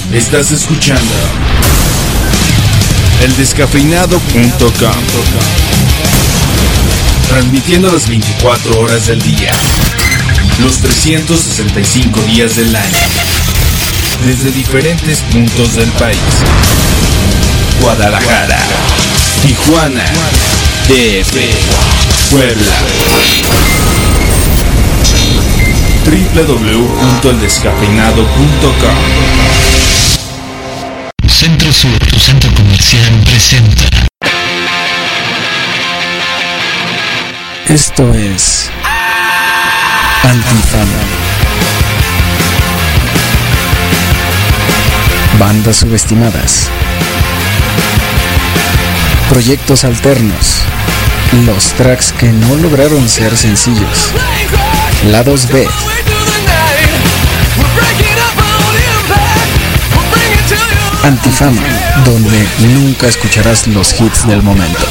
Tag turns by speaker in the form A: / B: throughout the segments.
A: Estás escuchando eldescafeinado.com, transmitiendo las 24 horas del día, los 365 días del año, desde diferentes puntos del país. Guadalajara, Tijuana, DF, Puebla. www.eldescafeinado.com.
B: Centro Sur, tu centro comercial, presenta.
C: Esto es Antifama. Bandas subestimadas. Proyectos alternos. Los tracks que no lograron ser sencillos. Lados B. Antifama, donde nunca escucharás los hits del momento.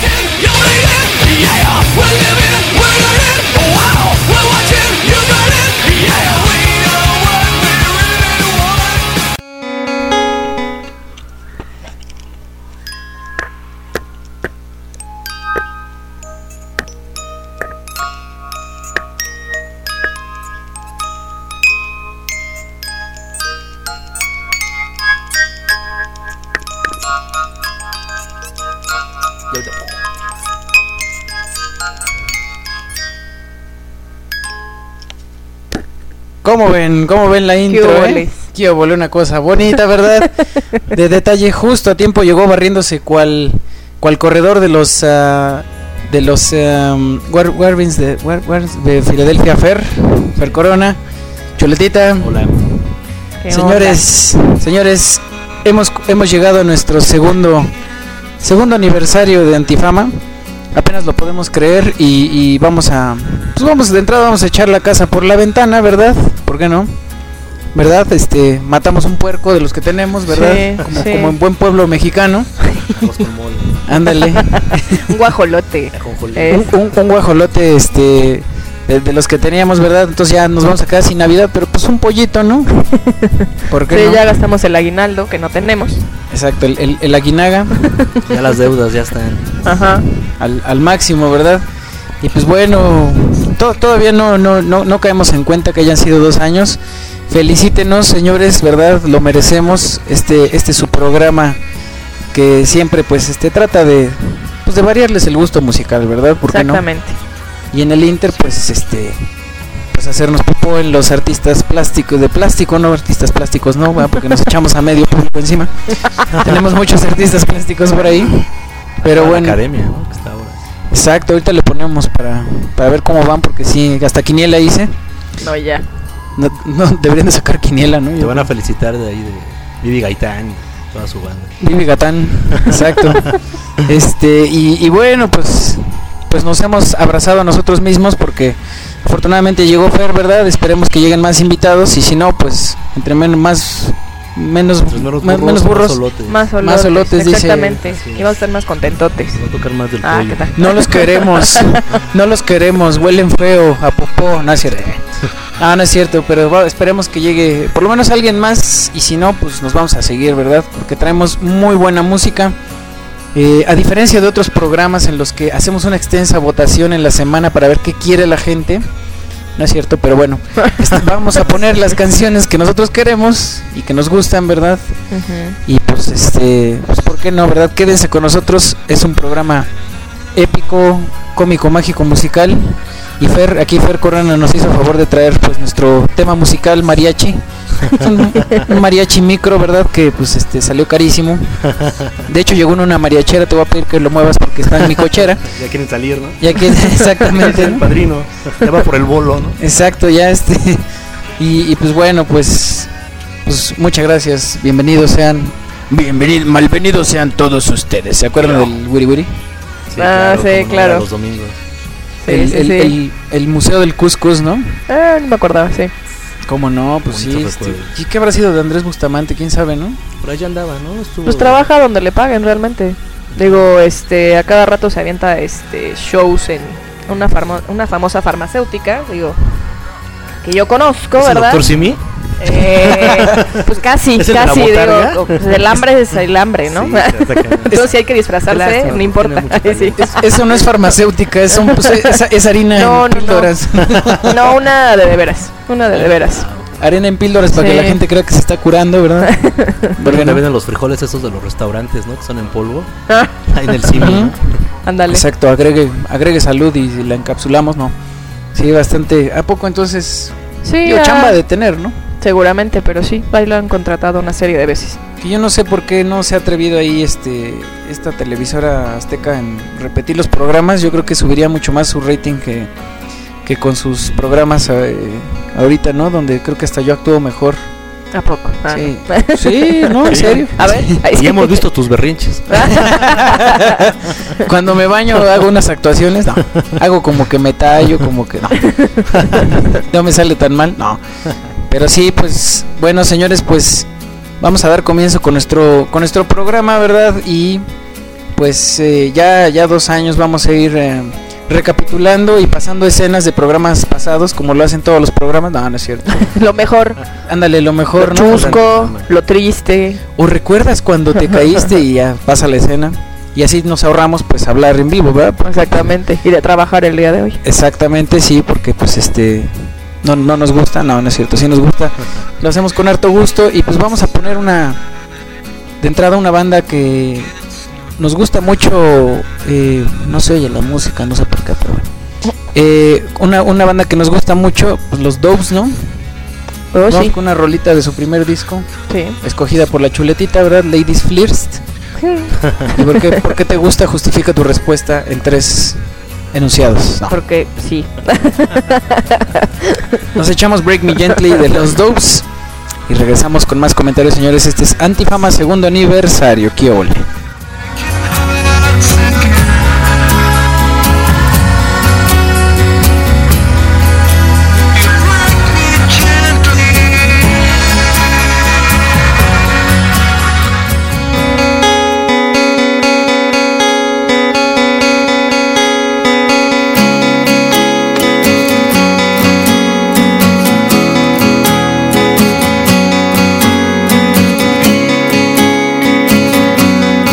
C: ¿Cómo ven la intro? Quiero volver una cosa bonita, ¿verdad? De detalle, justo a tiempo llegó barriéndose cual corredor de los Warwings de Filadelfia. Fer Corona, Chuletita.
D: Hola.
C: Señores, hemos llegado a nuestro segundo aniversario de Antifama. Apenas lo podemos creer y vamos de entrada vamos a echar la casa por la ventana, ¿verdad? ¿Por qué no? ¿Verdad? Matamos un puerco de los que tenemos, ¿verdad? Sí, como en buen pueblo mexicano. Ándale.
E: Un guajolote.
C: Un guajolote, de los que teníamos, ¿verdad? Entonces ya nos vamos a quedar sin Navidad, pero pues un pollito, ¿no? ¿Por qué no?
E: Ya gastamos el aguinaldo que no tenemos.
C: Exacto, el aguinaga.
D: Ya las deudas ya están.
E: Ajá.
C: Al máximo, ¿verdad? Y pues bueno, todavía no caemos en cuenta que hayan sido 2 años. Felicítenos, señores, ¿verdad? Lo merecemos. Este es su programa que siempre pues trata de variarles el gusto musical, ¿verdad? ¿Por qué no?
E: Exactamente.
C: Y en el Inter pues hacernos popó en los artistas plásticos, de plástico, no artistas plásticos, no, bueno, porque nos echamos a medio público encima. Tenemos muchos artistas plásticos por ahí. Pero bueno,
D: la academia, ¿no? Que está ahora.
C: Exacto, ahorita le ponemos para ver cómo van, porque sí, hasta quiniela hice.
E: No, ya.
C: No deberían de sacar quiniela, ¿no?
D: Te van a felicitar de ahí de Vivi Gaitán y toda su banda.
C: Vivi Gaitán, exacto. Y bueno, pues nos hemos abrazado a nosotros mismos porque afortunadamente llegó Fer, ¿verdad? Esperemos que lleguen más invitados y si no, pues entre menos burros,
E: más solotes, exactamente. Y vamos a estar más contentotes.
D: Va a tocar más del pollo.
C: No los queremos, huelen feo a popó, no es cierto. No es cierto, pero esperemos que llegue por lo menos alguien más y si no, pues nos vamos a seguir, ¿verdad? Porque traemos muy buena música. A diferencia de otros programas en los que hacemos una extensa votación en la semana para ver qué quiere la gente, no es cierto, pero bueno, vamos a poner las canciones que nosotros queremos y que nos gustan, ¿verdad?
E: Uh-huh.
C: Y pues ¿por qué no, verdad? Quédense con nosotros, es un programa épico, cómico, mágico, musical. Y Fer Corona nos hizo favor de traer pues nuestro tema musical mariachi. Un mariachi micro, ¿verdad? Que pues salió carísimo. De hecho llegó en una mariachera, te voy a pedir que lo muevas porque está en mi cochera.
D: Ya quieren salir, ¿no?
C: Ya quieren, exactamente.
D: El padrino, ya va por el bolo, ¿no?
C: Exacto, ya y pues bueno, pues muchas gracias, malvenidos sean todos ustedes. ¿Se acuerdan del Wiri Wiri?
D: Sí, claro,
E: sí, claro.
D: Los domingos.
C: El Museo del Cuscús, ¿no?
E: No me acordaba, sí.
C: ¿Cómo no? Pues sí. ¿Y qué habrá sido de Andrés Bustamante? ¿Quién sabe, no?
D: Por ahí andaba, ¿no?
E: Pues trabaja donde le paguen realmente. Digo, a cada rato se avienta shows en una famosa farmacéutica, digo, que yo conozco, ¿verdad?
D: ¿El Dr. Simi?
E: Pues casi,
D: ¿Es el de la
E: casi,
D: botarga?
E: digo, pues el hambre es el hambre, ¿no?
D: Sí, está cañón.
E: Entonces si hay que disfrazarse,
D: Claro,
E: no importa.
D: tiene mucho
E: Sí.
C: Eso no es farmacéutica, es harina
E: No,
C: en
E: no, no.
C: píldoras.
E: No, una de veras, una de veras.
C: Arena en píldoras para
E: Sí.
C: que la gente crea que se está curando, ¿verdad?
D: Porque
C: no?
D: venden los frijoles esos de los restaurantes, ¿no? Que son en polvo.
E: Ah,
D: Ahí en el cine, ¿no?
C: Ujú.
E: ándale.
C: Exacto, agregue salud y la encapsulamos, ¿no? Sí, bastante. ¿A poco entonces?
E: Sí,
C: Digo, chamba de tener, ¿no?
E: seguramente, pero sí, ahí lo han contratado una serie de veces.
C: Que yo no sé por qué no se ha atrevido ahí esta televisora azteca en repetir los programas. Yo creo que subiría mucho más su rating que con sus programas ahorita, ¿no? Donde creo que hasta yo actúo mejor.
E: ¿A poco? Ah,
C: Sí,
E: no.
C: sí, ¿no? En
D: Sí.
C: serio.
E: A ver, ahí
D: Y
E: sí.
D: hemos visto tus berrinches.
C: Cuando me baño hago unas actuaciones, no. Hago como que me tallo, como que no. No me sale tan mal, no. Pero sí, pues, bueno, señores, pues vamos a dar comienzo con nuestro programa, ¿verdad? Y pues ya 2 años vamos a ir recapitulando y pasando escenas de programas pasados, como lo hacen todos los programas. No, no es cierto.
E: Lo mejor,
C: Ándale, lo mejor,
E: lo
C: ¿no?
E: chusco, lo triste.
C: O recuerdas cuando te caíste y ya pasa la escena. Y así nos ahorramos pues hablar en vivo, ¿verdad?
E: Exactamente, y de trabajar el día de hoy.
C: Exactamente, sí, porque pues no nos gusta, no es cierto, sí nos gusta, lo hacemos con harto gusto y pues vamos a poner de entrada una banda que nos gusta mucho, no se oye la música, no sé por qué, pero bueno, una banda que nos gusta mucho, pues los Doves, ¿no?
E: Oh,
C: Vamos
E: sí,
C: con una rolita de su primer disco,
E: sí.
C: escogida por la chuletita, ¿verdad? Ladies First. ¿Y por qué te gusta? Justifica tu respuesta en 3 enunciados. No.
E: Porque sí.
C: Nos echamos Break Me Gently de los Doves y regresamos con más comentarios, señores. Este es Antifama 2º aniversario. ¡Qué ole!
F: Thank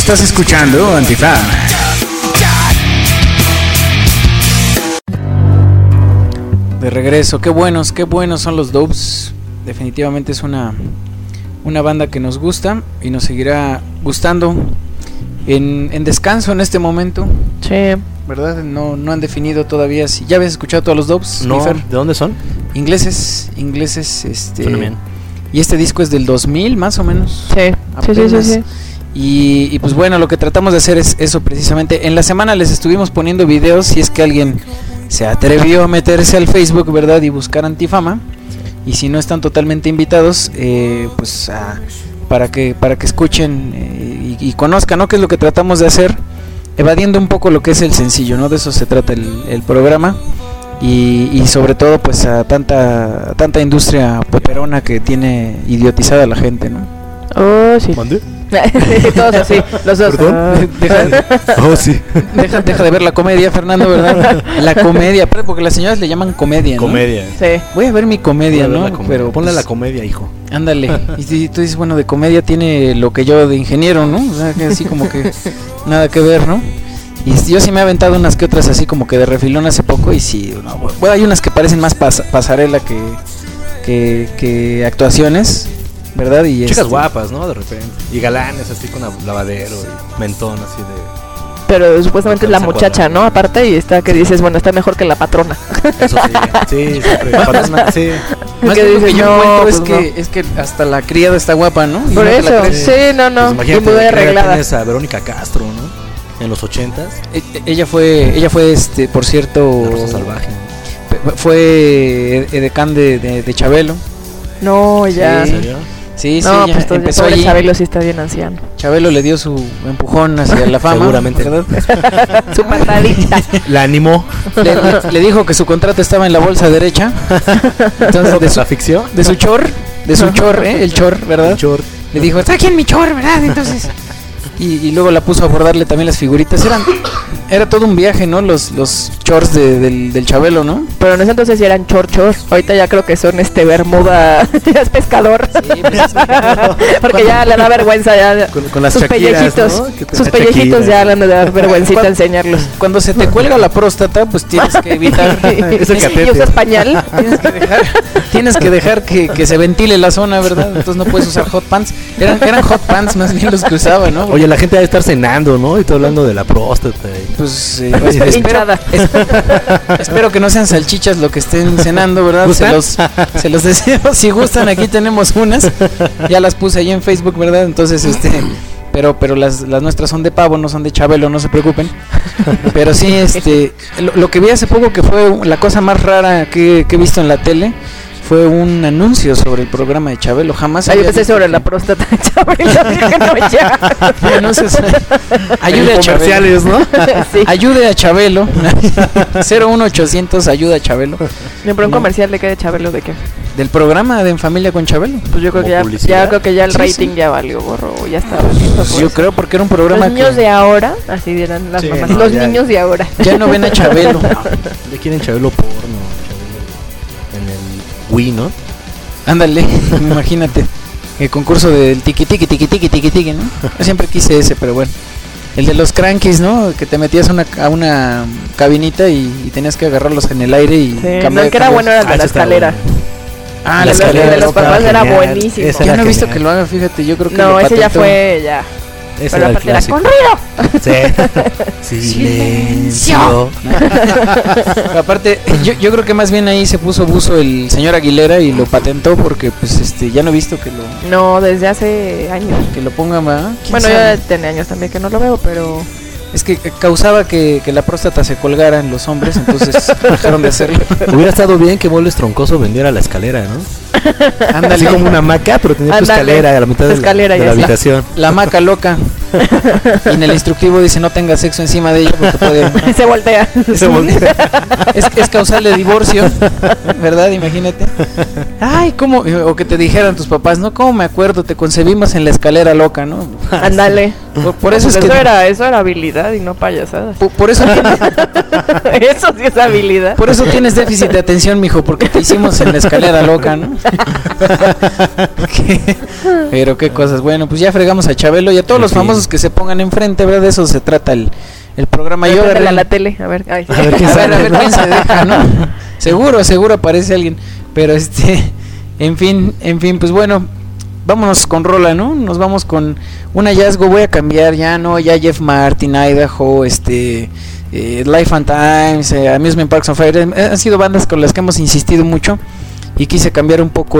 C: Estás escuchando Antifam. De regreso, qué buenos son los Dopes. Definitivamente es una banda que nos gusta y nos seguirá gustando. En descanso en este momento.
E: Sí.
C: ¿Verdad? No han definido todavía si... ¿Ya habías escuchado todos los Dopes?
D: No,
C: Lifer?
D: ¿de dónde son?
C: Ingleses,
D: Suena bien.
C: y este disco es del 2000 más o menos.
E: Sí.
C: Apenas. Y pues bueno, lo que tratamos de hacer es eso precisamente. En la semana les estuvimos poniendo videos, si es que alguien se atrevió a meterse al Facebook, ¿verdad? Y buscar Antifama. Y si no están totalmente invitados, pues para que escuchen y conozcan, ¿no? Que es lo que tratamos de hacer, evadiendo un poco lo que es el sencillo, ¿no? De eso se trata el programa. Y sobre todo pues a tanta industria poperona que tiene idiotizada la gente, ¿no?
E: Oh, sí.
D: ¿Mandé?
E: Todos así, los dos.
D: Oh, sí.
C: Deja de ver la comedia, Fernando, ¿verdad? La comedia, porque las señoras le llaman comedia, ¿no?
D: Comedia.
E: Sí.
C: Voy a ver mi comedia, ¿no?
D: Pero ponle
C: pues,
D: la comedia, hijo.
C: ándale. Y tú dices, bueno, de comedia tiene lo que yo de ingeniero, ¿no? O sea, que así como que nada que ver, ¿no? Y yo sí me he aventado unas que otras así como que de refilón hace poco y sí, no, bueno, hay unas que parecen más pasarela que actuaciones, ¿verdad? Y
D: chicas guapas, ¿no? De repente. Y galanes así con lavadero y mentón así de...
E: Pero supuestamente es la muchacha, ¿no? Aparte, y está que dices, bueno, está mejor que la patrona.
D: Eso sí, siempre. Sí.
C: Más
E: que
C: que lo que
E: dices,
C: yo
E: no,
C: encuentro
E: pues
C: es que hasta la criada está guapa, ¿no? Y
E: Por
C: no te la
E: eso,
C: crees.
E: sí, no.
D: Pues
E: Y
D: imagínate,
E: muy
D: que
E: arreglada.
D: tienes a Verónica Castro, ¿no? En los 80s.
C: Ella fue por cierto,
D: La Rosa Salvaje.
C: fue edecán de Chabelo.
E: No, ya.
D: ¿En serio?
C: Sí,
E: No,
C: ella
E: pues
C: empezó
E: pobre
C: allí.
E: Chabelo sí está bien anciano.
C: Chabelo le dio su empujón hacia la fama.
D: Seguramente.
C: ¿Verdad?
E: Su patadita.
D: La animó.
C: Le dijo que su contrato estaba en la bolsa derecha. Entonces,
D: ¿La ficción?
C: de su chor, el chor, ¿verdad?
D: El short.
C: Le dijo, está aquí en mi chor, ¿verdad? Entonces, y luego la puso a bordarle también las figuritas. Era todo un viaje, ¿no? Los chors del Chabelo, ¿no?
E: Pero en ese entonces sí eran chorchos. Ahorita ya creo que son bermuda. Ya es pescador.
C: Sí, pues,
E: Porque ya le da vergüenza ya.
D: Con las
E: sus
D: Shakiras,
E: pellejitos.
D: ¿no? Que te-
E: Sus
D: la
E: pellejitos
D: Shakira.
E: ya le han de dar vergüencita
C: Cuando-
E: enseñarlos.
C: Cuando se te cuelga la próstata, pues tienes que evitar.
D: Es el
E: Y
D: catete.
E: usas pañal.
C: Tienes que dejar que se ventile la zona, ¿verdad? Entonces no puedes usar hot pants. Eran hot pants más bien los que usaba, ¿no?
D: Oye, la gente debe estar cenando, ¿no? Y todo hablando de la próstata.
C: Pues
E: Hinchada.
C: espero que no sean salchichas lo que estén cenando, ¿verdad?
D: ¿Gustan?
C: Se los deseo. Si gustan, aquí tenemos unas. Ya las puse ahí en Facebook, ¿verdad? Entonces, pero las nuestras son de pavo, no son de Chabelo, no se preocupen. Pero sí, lo que vi hace poco que fue la cosa más rara que he visto en la tele. Fue un anuncio sobre el programa de Chabelo. Jamás
E: Ahí
C: había
E: empecé
C: visto
E: sobre
C: que-
E: la próstata de Chabelo. Dije, no, ya.
C: anuncios. Ayude a Chabelo.
D: Comerciales, ¿no?
E: Sí.
C: Ayude a Chabelo. 01800 ayuda a Chabelo.
E: No, pero un
C: No.
E: comercial de qué de Chabelo, ¿de qué?
C: Del programa de En Familia con Chabelo.
E: Pues yo creo
D: ¿Como
E: que ya
D: publicidad?
E: creo que ya el
C: Sí,
E: rating
C: sí.
E: ya valió, gorro, ya está valiendo.
C: Pues yo creo porque era un programa
E: Los niños
C: que
E: de ahora, así dirán las
D: Sí,
E: mamás.
D: no,
E: Los
D: ya.
E: niños de ahora.
C: ya no ven a Chabelo.
D: Ya quieren Chabelo porno. Chabelo en el Wii, ¿no?
C: Ándale, imagínate. El concurso del tiki tiki tiki tiki tiki tiki, ¿no? Yo siempre quise ese, pero bueno. El de los crankies, ¿no? Que te metías a una cabinita y tenías que agarrarlos en el aire y
E: Sí, no, el que era bueno era el de la
D: ese está
E: escalera.
D: bueno.
C: Ah,
E: El
C: la
E: de
C: escalera
E: de los
C: loca.
E: papás era
D: genial.
E: buenísimo.
D: Ese
C: Yo
D: era
C: no he visto
D: genial.
C: que lo haga, fíjate, yo creo que
E: No,
C: lo
E: ese ya
C: patentó.
E: fue ya.
D: Ese
E: Pero
D: era el
E: aparte era
D: clásico.
E: con ruido.
D: Sí. Silencio.
C: Aparte, yo creo que más bien ahí se puso buzo el señor Aguilera y lo patentó porque pues ya no he visto
E: No, desde hace años.
C: que lo pongan, ¿verdad? ¿Quién
E: Bueno,
C: sabe?
E: ya tiene años también que no lo veo, pero
C: Es que causaba que la próstata se colgara en los hombres, entonces dejaron de hacerlo.
D: Hubiera estado bien que Moles Troncoso vendiera la escalera, ¿no? Así
C: Ándale,
D: como una hamaca, pero tenía tu
E: Ándale.
D: escalera a la mitad de
E: Escalera,
D: de
E: ya
D: la
E: está.
D: habitación.
C: la maca loca. Y en el instructivo dice no tenga sexo encima de ella porque puede...
E: se voltea.
D: Se voltea.
C: Es causal de divorcio, ¿verdad? Imagínate. Ay, ¿cómo? O que te dijeran tus papás, ¿no? ¿Cómo me acuerdo? Te concebimos en la escalera loca, ¿no?
E: Ándale.
C: Por eso es que...
E: Eso era habilidad y no payasadas.
C: Por eso tienes,
E: Eso sí es habilidad.
C: por eso tienes déficit de atención, mijo, porque te hicimos en la escalera loca, ¿no? Pero qué cosas. Bueno, pues ya fregamos a Chabelo y a todos los famosos que se pongan enfrente, ¿verdad? De eso se trata el programa. Yo
E: Préndela a la tele, a ver. Ay.
C: a ver quién se deja, ¿no? Seguro aparece alguien. Pero en fin, pues bueno, vámonos con rola, ¿no? Nos vamos con un hallazgo. Voy a cambiar ya, ¿no? Ya Jeff Martin, Idaho, Life and Times, Amusement Parks on Fire, han sido bandas con las que hemos insistido mucho y quise cambiar un poco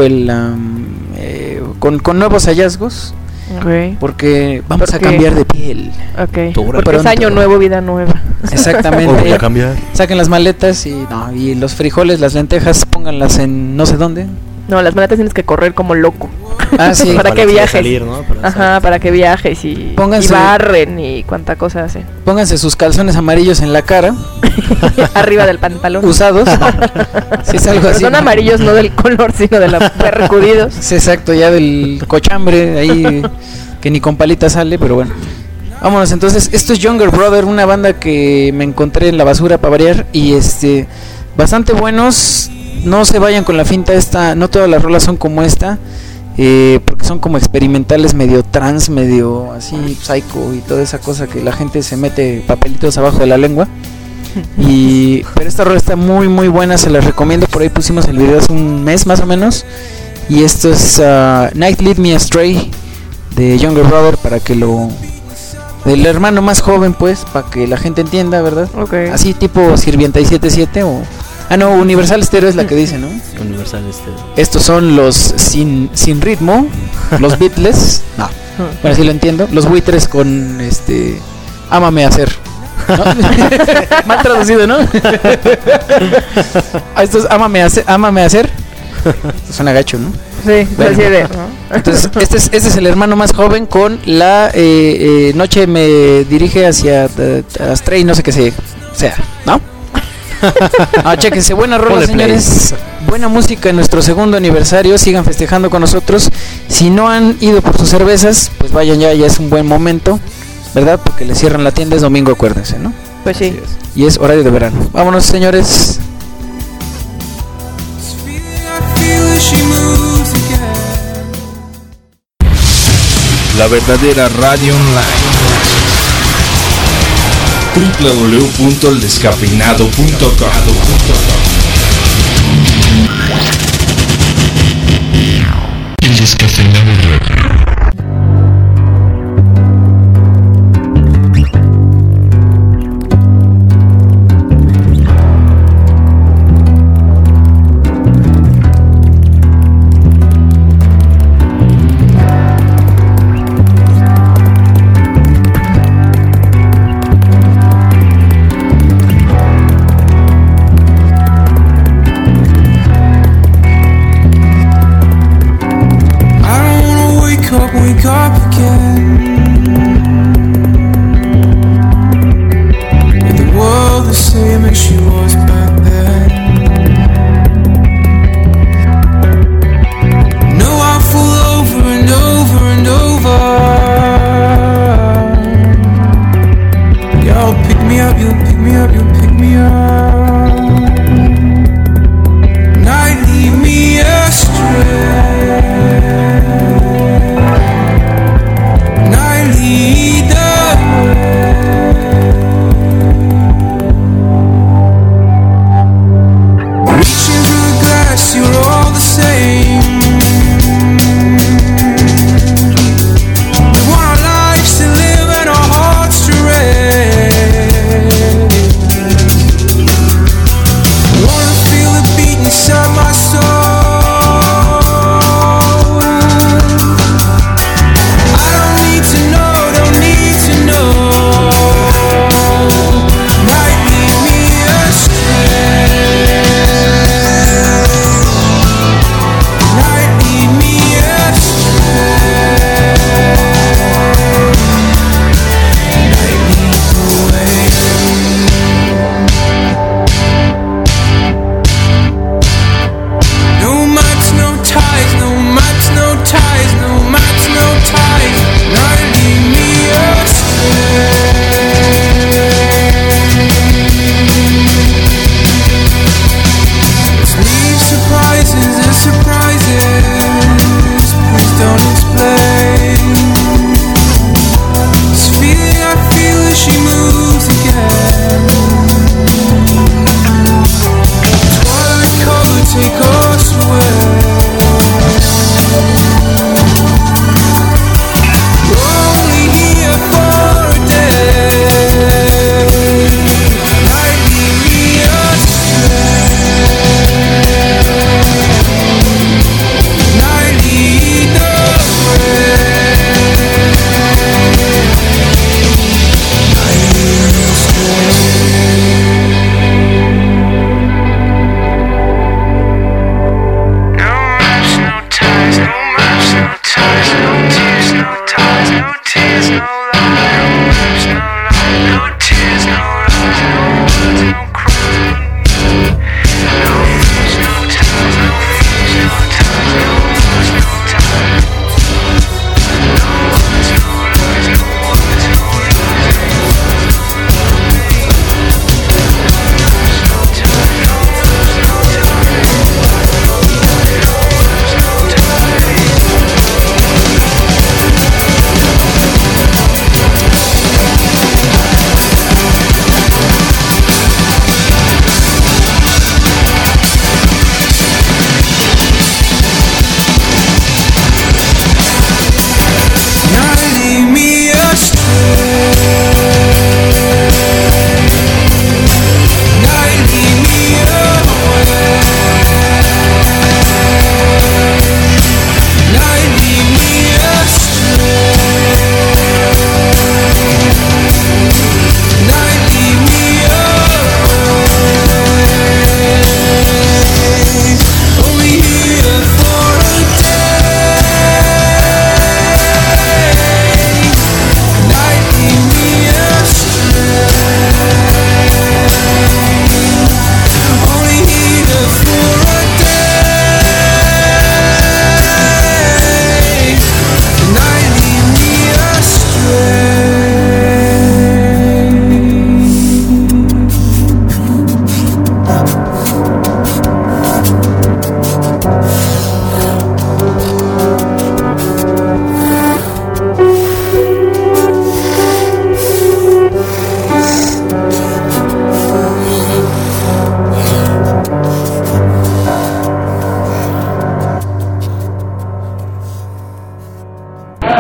C: con nuevos hallazgos.
E: Okay.
C: Porque vamos a cambiar de piel.
E: Okay.
C: Porque
E: Porque es año nuevo, vida nueva.
C: Exactamente.
D: Voy a cambiar.
C: Saquen las maletas y los frijoles, las lentejas, pónganlas en no sé dónde.
E: No, las maletas tienes que correr como loco.
C: Ah, sí.
E: Para que viajes.
D: Salir, ¿no?
E: Ajá, para que viajes y barren y cuánta cosa hacen.
C: Pónganse sus calzones amarillos en la cara.
E: Arriba del pantalón.
C: Usados. Sí, es algo
E: Pero
C: así.
E: son amarillos no del color, sino de los percudidos.
C: Sí, exacto, ya del cochambre ahí que ni con palita sale, pero bueno. Vámonos entonces. Esto es Younger Brother, una banda que me encontré en la basura para variar y bastante buenos. No se vayan con la finta esta, no todas las rolas son como esta, porque son como experimentales, medio trans, medio así psycho y toda esa cosa que la gente se mete papelitos abajo de la lengua. Pero esta rola está muy muy buena, se las recomiendo. Por ahí pusimos el video hace un mes más o menos. Y esto es Night Lead Me Astray de Younger Brother, para que del hermano más joven, pues, para que la gente entienda, ¿verdad?
E: Okay.
C: Así tipo Sirvienta y 77 o... Ah, no, Universal Stereo es la que dice, ¿no?
D: Universal Stereo.
C: Estos son los sin ritmo, los Beatles. No, bueno, sí lo entiendo. Los buitres con Ámame hacer. ¿No? Mal traducido, ¿no? Esto es Ámame hacer. Esto suena gacho, ¿no?
E: Sí,
C: Bueno.
E: así de, ¿no?
C: Entonces, este es el hermano más joven con la noche me dirige hacia Astray, no sé qué sea, ¿no? Chéquense, buena rola,
D: Ponle
C: señores. Buena música en nuestro segundo aniversario. Sigan festejando con nosotros. Si no han ido por sus cervezas, pues vayan ya es un buen momento, ¿verdad? Porque les cierran la tienda, es domingo, acuérdense, ¿no?
E: Pues sí.
C: Y es horario de verano. Vámonos, señores.
A: La verdadera radio online. www.eldescafeinado.com.
B: El Descafeinado Radio.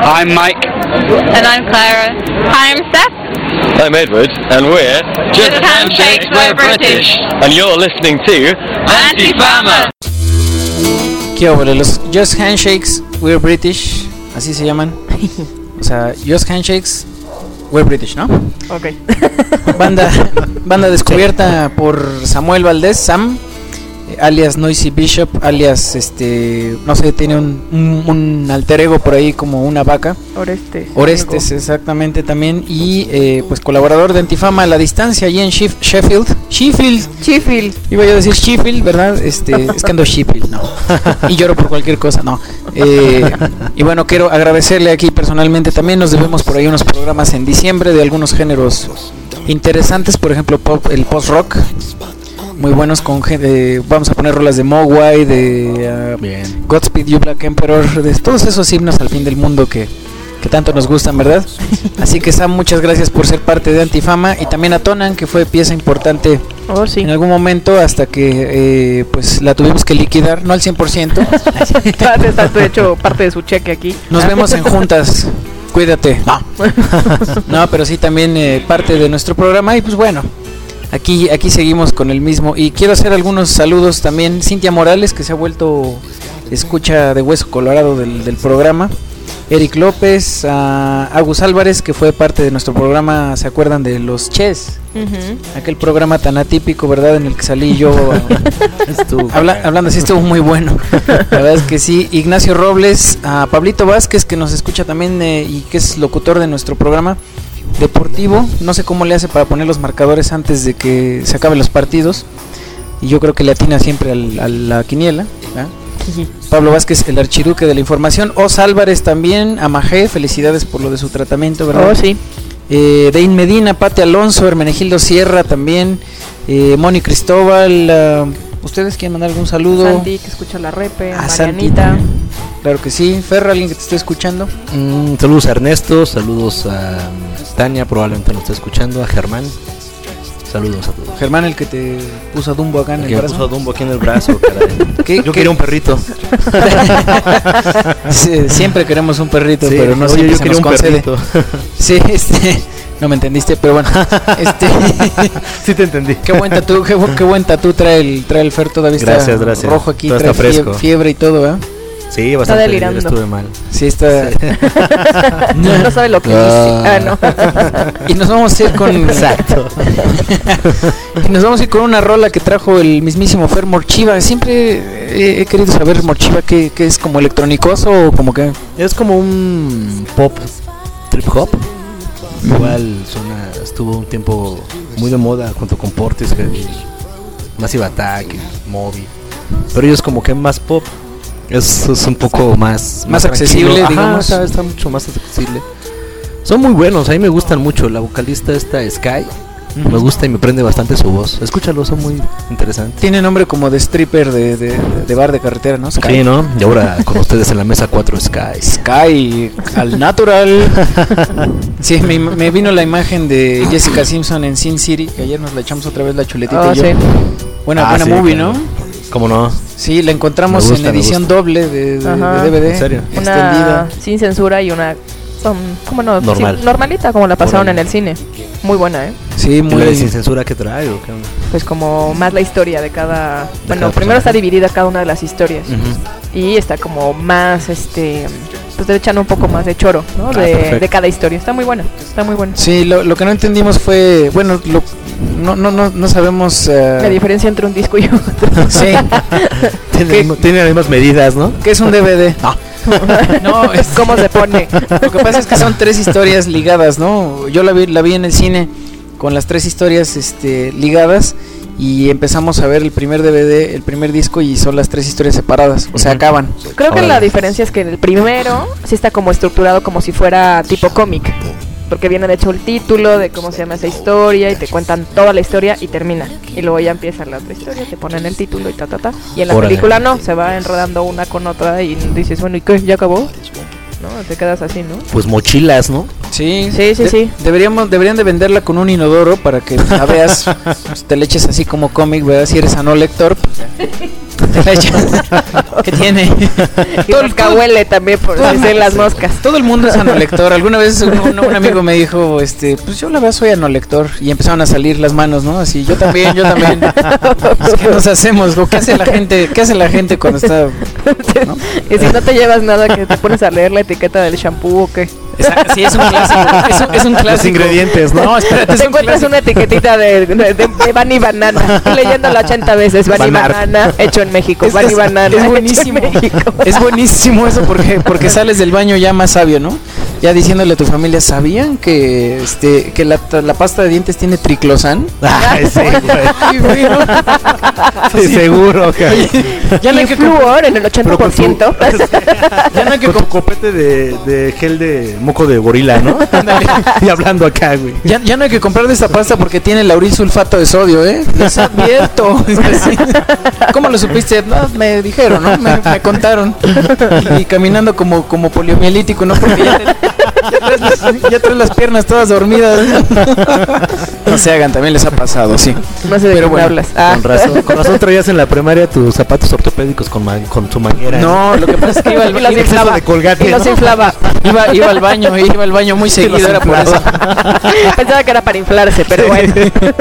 F: I'm Mike.
G: And I'm Clara. Hi, I'm Steph.
H: I'm Edward, and we're
G: Just Handshakes, We're British.
H: and you're listening to
G: Anti-Fama.
C: ¿Qué óvole? Los Just Handshakes, We're British, así se llaman. O sea, Just Handshakes, We're British, ¿no?
E: Ok.
C: Banda descubierta por Samuel Valdés, Sam, alias Noisy Bishop, alias no sé, tiene un alter ego por ahí como una vaca. Orestes, exactamente también. Y pues colaborador de Antifama a la distancia allí en Sheffield. Iba yo a decir Sheffield, ¿verdad? Es que ando Sheffield, no. Y lloro por cualquier cosa, no. Y bueno, quiero agradecerle aquí personalmente también. Nos debemos por ahí unos programas en diciembre de algunos géneros interesantes, por ejemplo el post-rock. Muy buenos vamos a poner rolas de Mogwai, de Godspeed You Black Emperor, de todos esos himnos al fin del mundo que tanto nos gustan, ¿verdad? Así que Sam, muchas gracias por ser parte de Antifama, y también a Tonan, que fue pieza importante en algún momento hasta que pues la tuvimos que liquidar, no al 100%.
E: Está hecho parte de su cheque aquí.
C: Nos vemos en juntas. Cuídate. No, pero sí también parte de nuestro programa, y pues bueno, Aquí seguimos con el mismo. Y quiero hacer algunos saludos también. Cintia Morales, que se ha vuelto escucha de hueso colorado del programa. Eric López, Agus Álvarez, que fue parte de nuestro programa, ¿se acuerdan de los Chess? Aquel programa tan atípico, ¿verdad? En el que salí yo hablando así, estuvo muy bueno. La verdad es que sí. Ignacio Robles, a Pablito Vázquez, que nos escucha también y que es locutor de nuestro programa deportivo. No sé cómo le hace para poner los marcadores antes de que se acaben los partidos, y yo creo que le atina siempre a la quiniela, ¿verdad? Pablo Vázquez, el archiduque de la información. Os Álvarez también, a Majé, felicidades por lo de su tratamiento, ¿verdad?
E: Sí.
C: Dein Medina, Pate Alonso, Hermenegildo Sierra también, Moni Cristóbal. ¿Ustedes quieren mandar algún saludo?
E: Santi, que escucha la repe, a
C: Marianita. Santi, claro que sí. Ferra, alguien que te esté escuchando.
D: Saludos a Ernesto, saludos a Tania, probablemente lo esté escuchando, a Germán. Saludos a todos.
C: Germán, el que te puso a Dumbo acá en el brazo.
D: Puso a Dumbo aquí en el brazo, caray. Yo quería un perrito.
C: Sí, siempre queremos un perrito, sí, pero no siempre yo se nos concede. Sí, no me entendiste, pero bueno,
D: sí te entendí.
C: Qué buen tatú trae el Fer, todavía está
D: gracias.
C: Rojo aquí,
D: todo
C: trae
D: está fresco.
C: Fiebre y todo, ¿eh?
D: Sí, bastante.
E: Está delirando.
D: Estuve mal.
C: Sí, está.
E: No sabe lo que dice. No.
C: Y nos vamos a ir con.
D: Exacto.
C: Y nos vamos a ir con una rola que trajo el mismísimo Fer Morchiva. Siempre he querido saber, Morchiva, ¿qué es? ¿Como electrónicoso o como qué?
D: Es como un pop, trip hop. Igual estuvo un tiempo muy de moda junto con Portishead, Massive Attack, Moby. Pero ellos como que más pop. Es un poco más
C: accesible, digamos.
D: Está mucho más accesible. Son muy buenos, a mí me gustan mucho. La vocalista esta Sky, me gusta y me prende bastante su voz. Escúchalo, son muy interesantes.
C: Tiene nombre como de stripper de bar de carretera, ¿no? Sky.
D: Sí, ¿no? Y ahora con ustedes en la mesa 4,
C: Sky al natural. Sí, me vino la imagen de Jessica Simpson en Sin City, que ayer nos la echamos otra vez la chuletita y yo.
E: Sí.
C: Buena sí, movie, claro. ¿No?
D: ¿Cómo no?
C: Sí, la encontramos en edición doble de DVD.
D: ¿En serio?
E: Una sin censura y una ¿cómo no?
D: Normal.
E: Sí, normalita, como la pasaron en el cine. Muy buena, ¿eh?
C: Sí, muy
D: sin censura que trae o qué onda?
E: Pues como más la historia de cada. Bueno, primero está dividida cada una de las historias. Y está como más pues te echan un poco más de choro, ¿no? De cada historia. Está muy buena.
C: Sí, lo que no entendimos fue, bueno, no sabemos
E: la diferencia entre un disco y otro.
C: Sí.
D: Tiene las mismas medidas, ¿no?
C: ¿Qué es un DVD? No, es
E: cómo se pone.
C: Lo que pasa es que son 3 historias ligadas, ¿no? Yo la vi en el cine con las 3 historias ligadas, y empezamos a ver el primer DVD, el primer disco, y son las 3 historias separadas, o sea, acaban.
E: Creo que la diferencia es que en el primero sí está como estructurado como si fuera tipo cómic, porque viene de hecho el título de cómo se llama esa historia y te cuentan toda la historia y termina, y luego ya empieza la otra historia, te ponen el título y y en la película no, se va enredando una con otra y dices, bueno, ¿y qué? ¿Ya acabó? ¿No? Te quedas así, ¿no?
D: Pues mochilas, ¿no?
E: Sí.
C: Deberían de venderla con un inodoro para que la veas, pues te le eches así como cómic, ¿verdad? Si eres no lector, ¿Qué tiene?
E: Y rascahuele también por decir las moscas.
C: Todo el mundo es anolector. Alguna vez un amigo me dijo, pues yo la verdad soy anolector. Y empezaron a salir las manos, ¿no? Así, yo también. Pues, ¿qué nos hacemos? ¿Qué hace la gente cuando está, ¿no?
E: Y si no te llevas nada, que te pones a leer la etiqueta del shampoo o qué.
C: Sí, es un clásico. Es un clásico.
D: Los ingredientes, ¿no?
C: Espérate,
E: Te encuentras una etiquetita de Bunny Banana, leyéndola 80 veces. Bunny Banana, hecho en México. Bunny Banana,
C: es buenísimo.
E: hecho en México.
C: Es buenísimo eso porque sales del baño ya más sabio, ¿no? Ya diciéndole a tu familia, ¿sabían que la pasta de dientes tiene triclosan?
D: Ay, sí,
C: Ay, güey, ¿no?
D: sí, seguro, cabrón.
C: Ya no hay
E: Y
C: que
E: flúor en el 80%.
C: ya no hay que
D: Con tu copete de gel de moco de gorila, ¿no? Y hablando acá, güey.
C: ya no hay que comprar de esta pasta porque tiene lauril sulfato de sodio, ¿eh? Les advierto. ¿Cómo lo supiste? No, me dijeron, ¿no? Me contaron. Y caminando como poliomielítico, ¿no? Porque ya traes las piernas todas dormidas. No se hagan, también les ha pasado, sí.
E: No sé de
C: Pero
E: qué me
C: bueno,
E: hablas.
D: Con razón traías en la primaria tus zapatos ortopédicos con su manguera.
C: No, lo que pasa es que iba
E: Y los inflaba.
D: de Colgate,
E: Y los
D: ¿no?
E: inflaba.
C: iba al baño muy seguido, era por eso.
E: Pensaba que era para inflarse, pero bueno.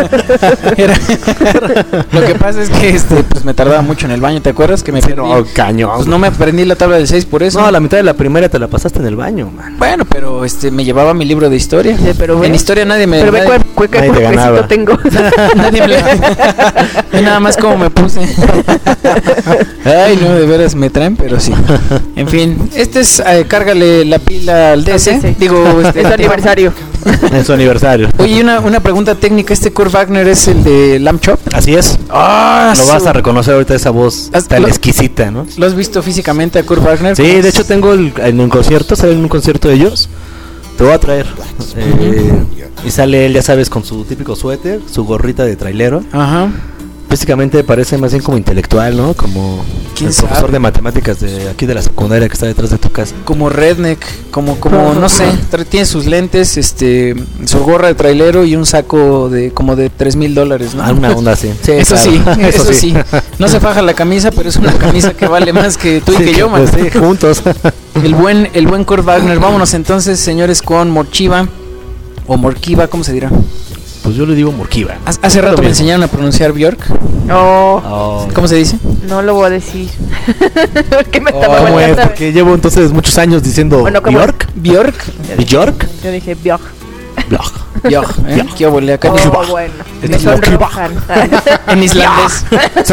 C: Lo que pasa es que pues me tardaba mucho en el baño, ¿te acuerdas? Que me perdí.
D: No, cañón.
C: Pues no me aprendí la tabla del 6 por eso.
D: No, la mitad de la primaria te la pasaste en el baño, man.
C: Bueno, pero me llevaba mi libro de historia.
E: Sí, pero ve.
C: En historia nadie me...
E: Pero ve
C: nadie-
E: qué
D: nadie te ganaba.
E: cuerpecito tengo.
C: nadie me... Ve nada más cómo me puse. Ay, no, de veras me traen, pero sí. En fin, este es... cárgale la pila al DS.
E: Sí.
C: Digo,
E: Es su aniversario.
D: En su aniversario.
C: Oye, una pregunta técnica. ¿Este Kurt Wagner es el de Lamb Chop?
D: Así es.
C: Ah,
D: Lo vas a reconocer ahorita, esa voz tan
C: lo-
D: exquisita, ¿no?
C: ¿Lo has visto físicamente a Kurt Wagner?
D: Sí, de hecho tengo en un concierto, sale en un concierto de ellos. Te voy a traer. Y sale él, ya sabes, con su típico suéter, su gorrita de trailero.
C: Ajá.
D: Físicamente parece más bien como intelectual, ¿no? Como
C: ¿Quién
D: el profesor
C: sabe?
D: de matemáticas de aquí de la secundaria que está detrás de tu casa.
C: Como redneck, como no sé, tiene sus lentes, su gorra de trailero y un saco de como de $3,000, ¿no?
D: Una onda así. Sí,
C: Eso
D: claro.
C: sí, eso sí. No se faja la camisa, pero es una camisa que vale más que tú y
D: Sí,
C: que yo, man.
D: pues sí, juntos.
C: El buen Kurt Wagner. Vámonos entonces, señores, con Morchiva o Morkiva, ¿cómo se dirá?
D: Pues yo le digo Morkiva.
C: Hace rato me enseñaron a pronunciar Bjork.
E: No,
D: Oh.
C: ¿Cómo se dice?
E: no lo voy a decir. Porque me estaba
D: ¿Cómo es?
E: volteando a ver.
D: Porque llevo entonces muchos años diciendo
E: Bueno, ¿cómo es?
D: Bjork.
C: Bjork.
D: Bjork.
E: Yo dije Bjork.
D: Bjork.
C: Bjork, ¿eh? ¿Qué obole acá?
E: Oh, bueno. Me sonrojan.
C: En islandés.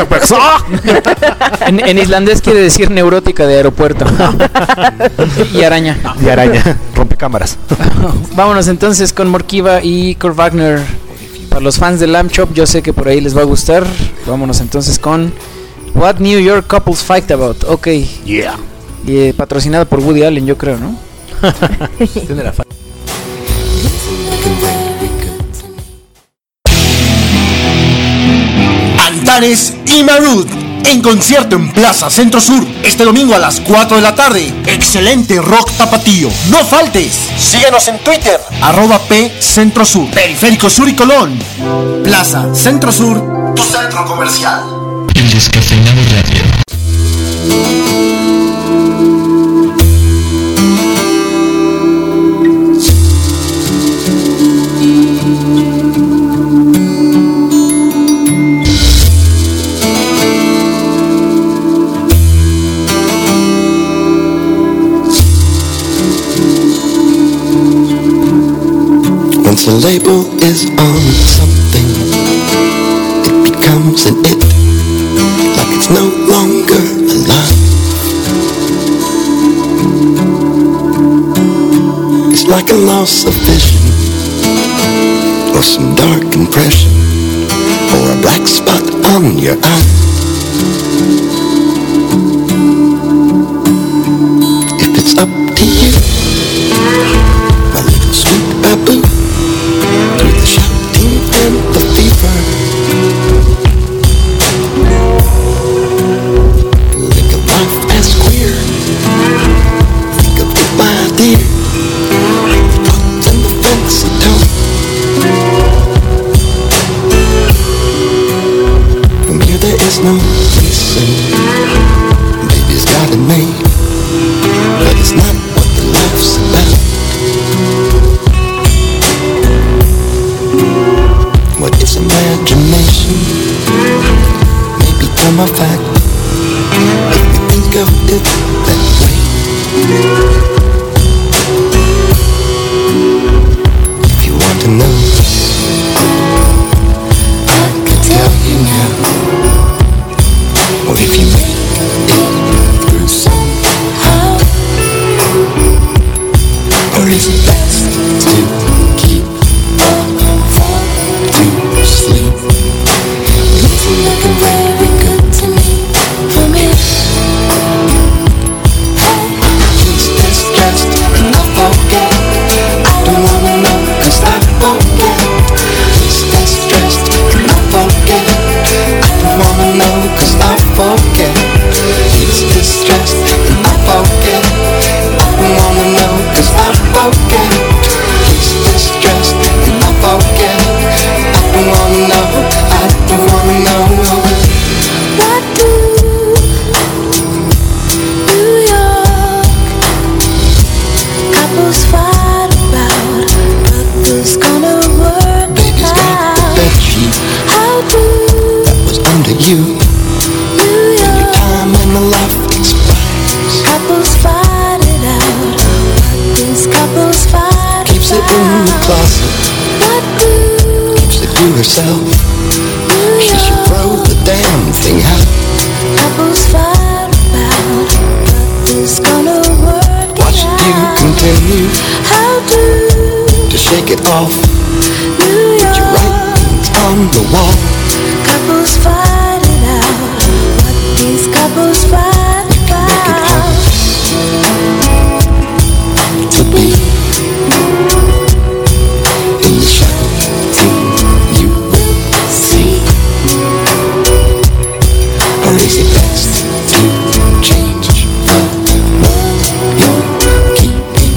C: En islandés quiere decir neurótica de aeropuerto. Y araña.
D: Y araña. Rompecámaras.
C: Vámonos entonces con Morkiva y Kurt Wagner. Para los fans de Lamb Chop, yo sé que por ahí les va a gustar. Vámonos entonces con What New York Couples Fight About. Ok.
D: Yeah.
C: Y patrocinado por Woody Allen, yo creo, ¿no?
D: Tiene la
F: Antares y Marud en concierto en Plaza Centro Sur este domingo a las 4 de la tarde. Excelente rock tapatío. No faltes. Síguenos en Twitter @PCentroSur. Periférico Sur y Colón. Plaza Centro Sur, tu centro comercial.
B: El Descafeinado Radio.
I: Once a label is on something, it becomes an it, like it's no longer alive. It's like a loss of vision, or some dark impression, or a black spot on your eye. If it's up to you, my little sweet babu, through the shouting and the fever, think of life as queer, think of it, my dear, the thoughts and the fancy tone. From here there is no reason in the closet, keeps it to herself. She should throw the damn thing out.
J: Couples fight about what is gonna work.
I: Watch you continue
J: How
I: to shake it off.
J: New
I: Put your
J: York
I: writings on the wall.
J: couples fight it out. What these couples fight
I: Make it
J: about.
I: hard to be in the shadow. You will see. Or is it best to change the world you're keeping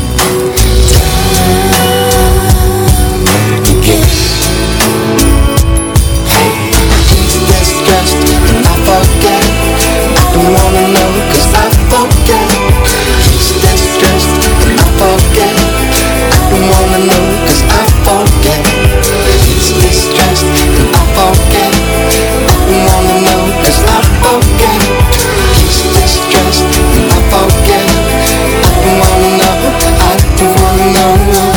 I: time again? Hey, is this just and I forget? I don't wanna know 'cause I forget. Is this just and I forget? I don't wanna know 'cause I forget. Is this just and I forget? I don't wanna know 'cause I forget. Is this just and I forget? I don't wanna know. I don't wanna know.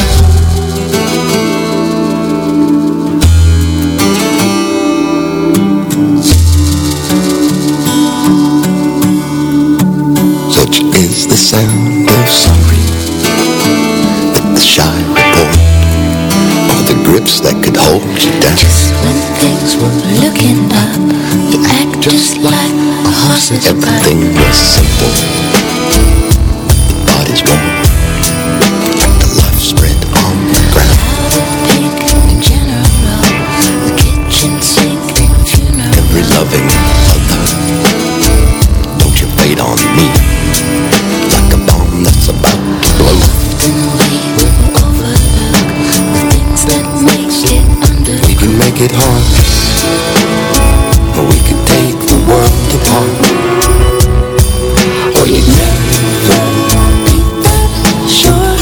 I: Such is the sound of sorry that the shy report of the grips that could hold you down.
J: Just when things were looking up,
I: You act just like
J: a horse's
I: everything was simple. The body's warm, like the life spread on the ground.
J: powder pink in general, the kitchen sink funeral.
I: Every loving mother, don't you wait on me like a bomb that's about to blow.
J: Then we will overlook the things that makes it under.
I: We can make it hard, or we could take the world apart. Or you'd never
J: Be that sure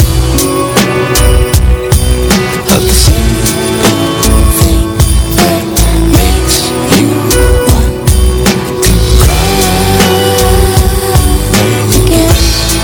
I: of the simple
J: thing that makes
I: you
J: want to cry again.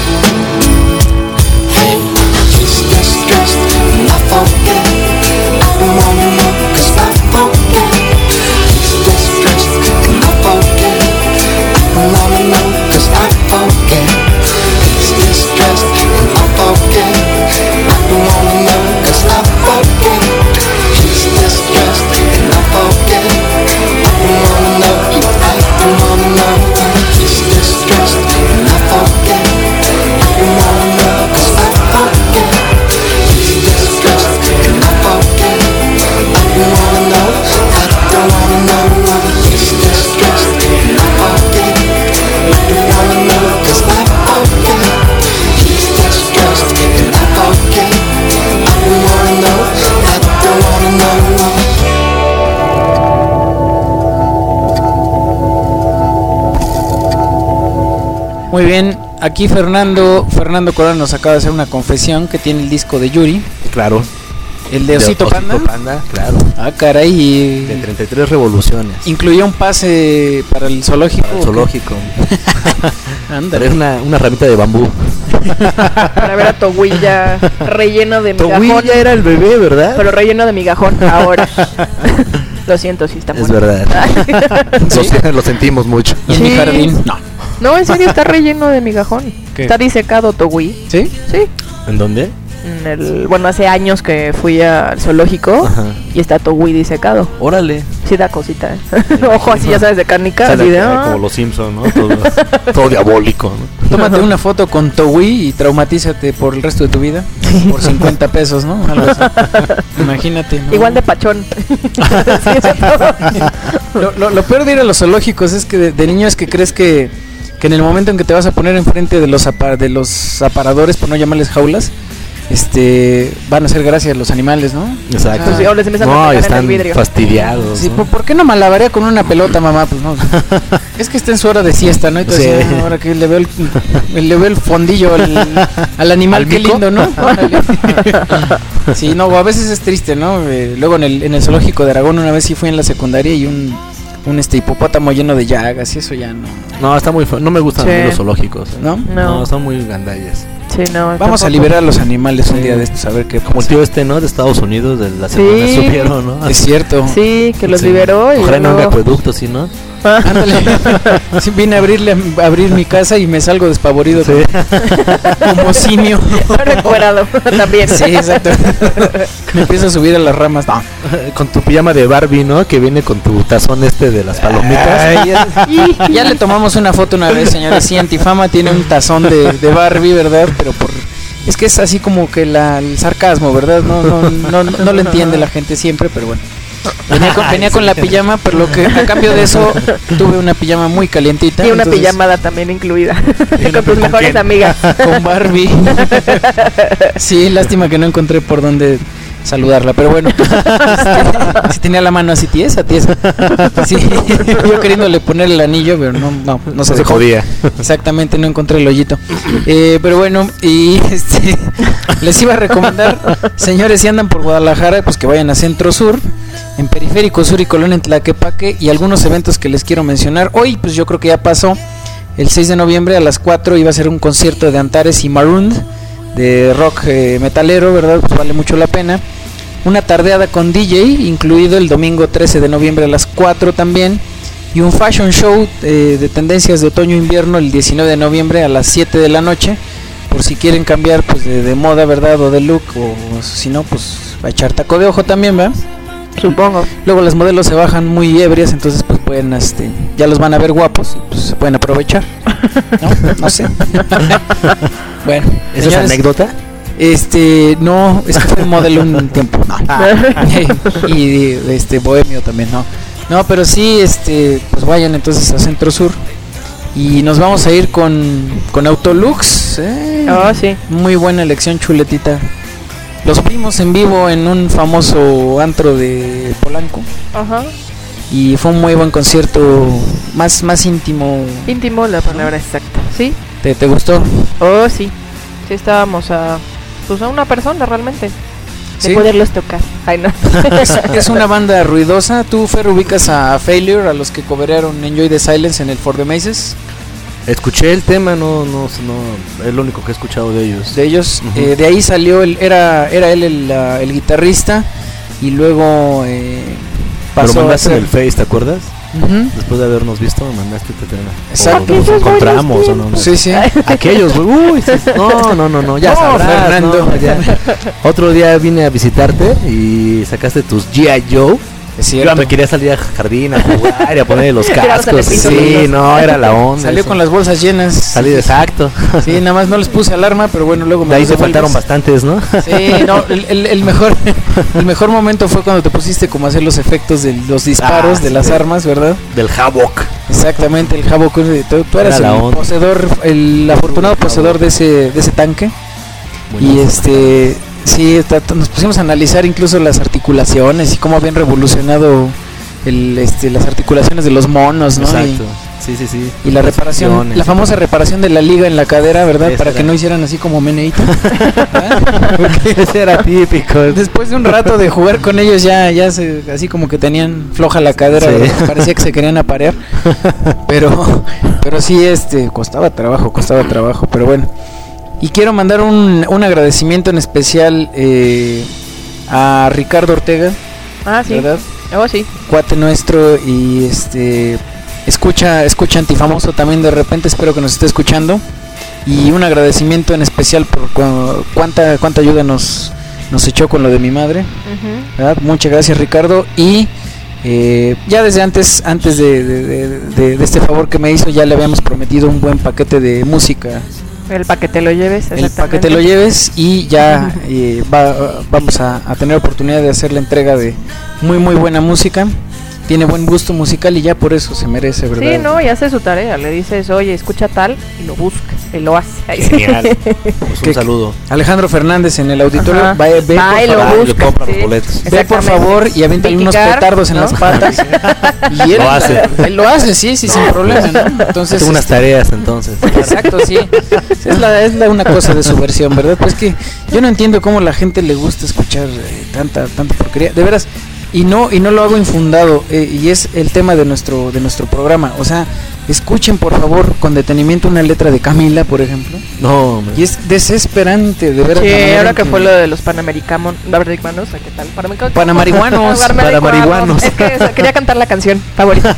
I: Hey, is this just and I forget? I don't wanna know 'cause I forget. Is this just and I forget? I don't wanna know 'cause I forget. Is this just and I forget? I don't wanna know 'cause I forget. Is this just and I forget? I don't wanna know. I don't wanna know. Is this just and I forget? I don't wanna know 'cause I forget. Is this just and I forget? I don't wanna know. I don't wanna know. Is this just and I forget? I don't wanna know 'cause I forget. Is this just and I forget? I don't wanna know. I don't wanna know.
C: Muy bien, aquí Fernando Corona nos acaba de hacer una confesión que tiene el disco de Yuri,
D: Claro.
C: el de Osito Panda.
D: Panda, claro.
C: Ah, caray, y
D: De 33 revoluciones.
C: incluía un pase para el zoológico.
D: Para el zoológico.
C: Ándale.
D: Trae una ramita de bambú.
E: Para ver a Toguilla relleno de migajón.
D: Toguilla era el bebé, ¿verdad?
E: Pero relleno de migajón ahora. Lo siento, sí está
D: Es
E: muerto.
D: verdad. Lo sentimos mucho.
C: Y en mi
E: Sí.
C: jardín, no.
E: No, en serio está relleno de migajón.
C: ¿Qué?
E: Está disecado Togui.
C: ¿Sí?
E: Sí.
D: ¿En dónde?
E: Bueno, hace años que fui al zoológico
D: Ajá.
E: y está Togui disecado.
D: Órale.
E: Sí da cosita, Ojo así, ya sabes, de carnica.
D: Sale
E: Así de,
D: acá como los Simpsons, ¿no? Todo diabólico, ¿no?
C: Tómate una foto con Towi y traumatízate por el resto de tu vida. Por 50 pesos, ¿no? Algo así. Imagínate. ¿no?
E: Igual de pachón. Sí, eso todo.
C: Lo peor de ir a los zoológicos es que de niño es que crees que en el momento en que te vas a poner enfrente de los aparadores, por no llamarles jaulas, van a hacer gracia los animales, ¿no?
D: Exacto.
E: Sí, o les empiezan a
D: No,
E: pegar en el
D: están
E: vidrio.
D: fastidiados.
C: Sí,
D: ¿no?
C: ¿por qué no malabaría con una pelota, mamá? Pues no. Es que está en su hora de siesta, ¿no? Y tú
D: Sí.
C: así, ahora que le veo el fondillo al animal,
D: ¿Al
C: qué
D: mico?
C: lindo, ¿no? Órale. Sí, no, a veces es triste, ¿no? Luego en el zoológico de Aragón una vez sí fui en la secundaria y un hipopótamo lleno de llagas y eso ya no.
D: No, está muy feo. No me gustan
E: Sí.
D: los zoológicos.
C: ¿No?
E: No.
D: No, son muy gandallas.
E: Sí, no.
C: Vamos
E: tampoco.
C: a liberar a los animales un día de estos, a ver qué
D: Como el
C: pasa.
D: tío ¿no? De Estados Unidos, de la semana
E: Sí.
D: supieron, ¿no?
C: Es cierto.
E: Sí, que los
D: Sí.
E: liberó y
D: Ojalá no haga
E: luego...
D: acueductos, ¿sí, no?
C: Ándale. Sí, vine a abrir mi casa y me salgo despavorido
D: Sí.
C: como simio.
E: recuerado también.
C: Sí, exacto. Me empiezo a subir a las ramas. No.
D: Con tu pijama de Barbie, ¿no? Que viene con tu tazón de las palomitas.
C: Ay, ya le tomamos una foto una vez, señores. Sí, Antifama tiene un tazón de Barbie, ¿verdad? Pero es que es así como que el sarcasmo, ¿verdad? No lo entiende la gente siempre, pero bueno. Venía con la pijama, pero lo que a cambio de eso tuve una pijama muy calientita.
E: Y una
C: entonces,
E: pijamada también incluida.
C: una
E: Con tus
C: ¿con
E: mejores
C: quién?
E: amigas.
C: Con Barbie. Sí, lástima que no encontré por dónde saludarla, pero bueno. Sí tenía la mano así tiesa. Sí, yo queriéndole poner el anillo, pero no se dejó.
D: jodía.
C: Exactamente, no encontré el hoyito. Pero bueno, y les iba a recomendar, señores, si andan por Guadalajara, pues que vayan a Centro Sur, en Periférico Sur y Colón en Tlaquepaque, y algunos eventos que les quiero mencionar. Hoy, pues yo creo que ya pasó, el 6 de noviembre a las 4 iba a ser un concierto de Antares y Maroon, de rock metalero, ¿verdad? Pues vale mucho la pena. Una tardeada con DJ, incluido el domingo 13 de noviembre a las 4 también. Y un fashion show de tendencias de otoño-invierno el 19 de noviembre a las 7 de la noche. Por si quieren cambiar pues de moda, ¿verdad? O de look, o si no, pues va a echar taco de ojo también, ¿verdad?
E: Supongo.
C: Luego las modelos se bajan muy ebrias, entonces pues pueden, ya los van a ver guapos y pues se pueden aprovechar. No sé. Bueno,
D: ¿Esa es
C: señores,
D: anécdota?
C: no, es que fue modelo un tiempo, no. Y bohemio también, no, pero sí, pues vayan entonces a Centro Sur y nos vamos a ir con Autolux.
E: Oh, sí.
C: Muy buena elección, chuletita. Los vimos en vivo en un famoso antro de Polanco.
E: Ajá.
C: Y fue un muy buen concierto, más íntimo.
E: Íntimo, la palabra exacta. ¿Sí?
C: ¿Te gustó?
E: Oh, sí. Sí, estábamos a una persona realmente. De
C: ¿Sí?
E: poderlos tocar. Ay, no.
C: Es una banda ruidosa. ¿Tú, Fer, ubicas a Failure, a los que cobraron Enjoy the Silence en el For the Maces?
D: Escuché el tema, no, es lo único que he escuchado de ellos.
C: De ellos,
D: Ujú.
C: de ahí salió, era él el guitarrista y luego
D: Pero
C: pasó a
D: mandaste en
C: ser...
D: el Face, ¿te acuerdas?
C: Ujú.
D: Después de habernos visto, mandaste este tema.
C: Exacto.
D: O nos encontramos o no.
C: Sí, sí.
D: Aquellos, güey. Uy, sí. No, ya
C: No,
D: sabrás,
C: Fernando.
D: ¿no? Ya. Otro día vine a visitarte y sacaste tus G.I. Joe.
C: Es
D: Yo
C: cierto.
D: me quería salir al jardín a jugar y a poner los
E: Tirarlos al
D: cascos.
E: piso.
D: Sí, no, era la onda.
C: Salió
D: eso.
C: con las bolsas llenas.
D: Salí exacto.
C: Sí, nada más no les puse alarma, pero bueno, luego me
D: De ahí
C: los
D: se
C: devuelves.
D: faltaron bastantes, ¿no?
C: Sí, no, el mejor momento fue cuando te pusiste como a hacer los efectos de los disparos
D: Ah,
C: de
D: sí.
C: las armas, ¿verdad?
D: Del Havoc.
C: Exactamente, el Havoc. Tú eras
D: Era la
C: el
D: onda.
C: poseedor, el afortunado poseedor de ese tanque. Y sí, nos pusimos a analizar incluso las articulaciones y cómo habían revolucionado las articulaciones de los monos, ¿no?
D: Exacto. Sí.
C: Y la reparación,
D: Posiciones.
C: la famosa reparación de la liga en la cadera, ¿verdad?
D: Esa
C: Para
D: era.
C: que no hicieran así como meneíto. Porque
D: Ese era típico.
C: después de un rato de jugar con ellos ya así como que tenían floja la cadera,
D: Sí.
C: ¿verdad? Parecía que se querían aparear. Pero sí, costaba trabajo, pero bueno. Y quiero mandar un agradecimiento en especial a Ricardo Ortega,
E: Ah, sí.
C: ¿verdad?
E: Oh, sí.
C: Cuate nuestro, y escucha Antifamoso también de repente, espero que nos esté escuchando. Y un agradecimiento en especial por cuánta ayuda nos echó con lo de mi madre,
E: Ujú.
C: ¿verdad? Muchas gracias, Ricardo. Y ya desde antes de este favor que me hizo, ya le habíamos prometido un buen paquete de música.
E: El para que te lo lleves.
C: El para que te lo lleves, y ya vamos a tener oportunidad de hacer la entrega de muy buena música. Tiene buen gusto musical y ya por eso se merece, ¿verdad?
E: Sí, no, y hace su tarea. Le dices, oye, escucha tal, y lo busca, y lo hace. Ahí sí.
D: Genial. Pues
C: ¿Qué-
D: un saludo.
C: Alejandro Fernández en el auditorio.
E: Ajá.
C: Ve
E: Va y
C: por
E: lo
C: favor,
E: busca.
D: compra los
E: Sí.
D: boletos.
C: ve por
E: Exactamente.
C: favor y aviéntale unos
E: Criticar,
C: petardos en
E: ¿no?
C: las patas. Y él
D: Lo hace.
C: Él lo hace, sí, sin problema, ¿no? Entonces,
D: Tengo unas tareas entonces.
C: exacto, sí. Es una cosa de su versión, ¿verdad? Pues que yo no entiendo cómo la gente le gusta escuchar tanta porquería. De veras, Y no lo hago infundado, y es el tema de nuestro programa. O sea, escuchen por favor con detenimiento una letra de Camila, por ejemplo.
D: No, hombre.
C: Y es desesperante, de verdad.
E: Sí, ahora que fue lo de los panamericanos, ¿qué tal?
C: Panamarihuanos.
D: Panamarihuanos.
E: Es que quería cantar la canción favorita.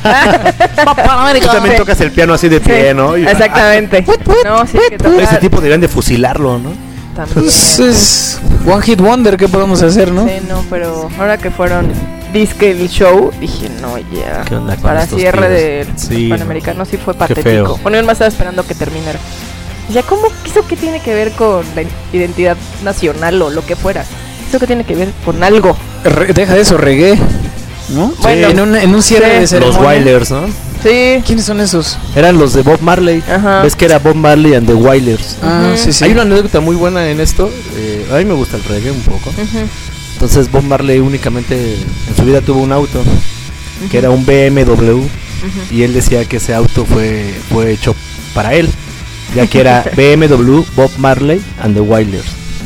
D: Tú también tocas el piano así de pie,
E: Sí,
D: ¿no? Y-
E: exactamente. No, sí, que tocar
D: Ese tipo deberían de fusilarlo, ¿no?
E: también.
C: Pues es One Hit Wonder, ¿qué podemos hacer, no?
E: Sí, no, pero ahora que fueron disque el show, dije, no, ya.
D: ¿Qué onda con
E: Para
D: estos
E: cierre
D: pibes?
E: del
D: Sí,
E: Panamericano sí fue
D: Qué
E: patético.
D: feo.
E: Bueno, yo más estaba esperando que terminara. Ya, ¿cómo? ¿Eso qué tiene que ver con la identidad nacional o lo que fuera? ¿Eso qué tiene que ver con algo?
C: Deja de eso, reggae, ¿no?
E: Bueno,
C: en un cierre
E: sí.
C: de
D: Los
C: ceremonia.
D: Wailers, ¿no?
E: Sí.
C: ¿Quiénes son esos?
D: Eran los de Bob Marley.
E: Ajá.
D: ¿Ves que era Bob Marley and the Wailers?
C: Ah,
E: Ujú.
C: sí, sí.
D: Hay una anécdota muy buena en esto. A mí me gusta el reggae un poco.
E: Ujú.
D: Entonces Bob Marley únicamente en su vida tuvo un auto que era un BMW
E: Ujú.
D: y él decía que ese auto fue hecho para él, ya que era BMW Bob Marley and the Wailers.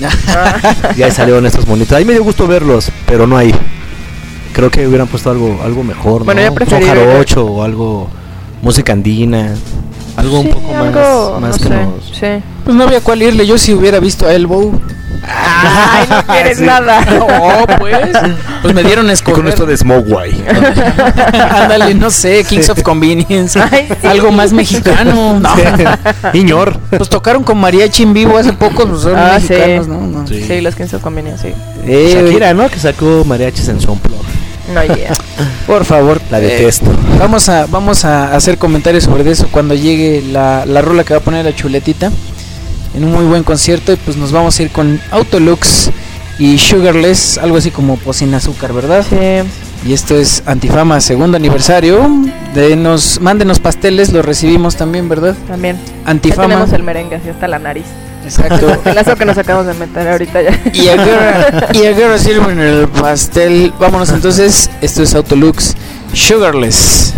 D: Y ahí salieron estos monitos. Ahí me dio gusto verlos, pero no ahí. Creo que hubieran puesto algo mejor,
E: Bueno,
D: ¿no?
E: yo preferí
D: Un
E: ver-
D: jarocho o algo, música andina, algo un
E: Sí,
D: poco
E: algo,
D: más
E: no
D: que
E: sé,
D: nos...
E: sí.
C: Pues no había cuál irle, yo si hubiera visto a Elbow.
E: Ay, no quieres
D: Sí.
E: nada.
C: No, pues me dieron a
D: Y
C: escoger.
D: con esto de Smogwai.
C: Ándale, no sé, Kings of Convenience.
E: Ay, sí.
C: Algo más mexicano. No.
D: Iñor.
C: Pues tocaron con mariachi en vivo hace poco, pues son
E: Ah,
C: mexicanos,
E: sí.
C: ¿no? No.
D: Sí.
E: Sí, los que se convenían, sí.
D: Shakira, ¿no? Que sacó mariachis en su Unplugged.
E: No idea.
C: Por favor.
D: La detesto.
C: Vamos a hacer comentarios sobre eso cuando llegue la rola que va a poner la chuletita. En un muy buen concierto. Y pues nos vamos a ir con Autolux y Sugarless, algo así como sin azúcar, ¿verdad?
E: Sí.
C: Y esto es Antifama, segundo aniversario. Mándenos pasteles, los recibimos también, ¿verdad?
E: También. Ya
C: Antifama.
E: tenemos el merengue así hasta la nariz.
C: Exacto.
E: El lazo que nos acabamos de meter ahorita ya.
C: Y ahora sirven el pastel. Vámonos entonces. Esto es Autolux Sugarless.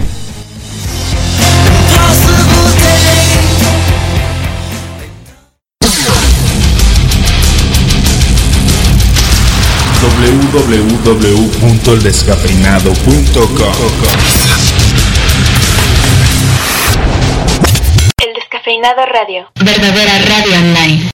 A: www.eldescafeinado.com.
J: El Descafeinado Radio.
B: Verdadera radio online.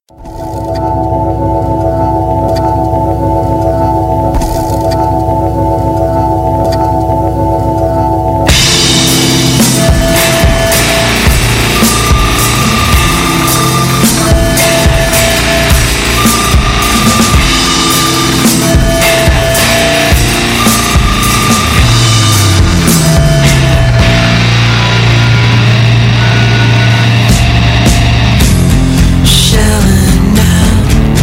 I: Shelling out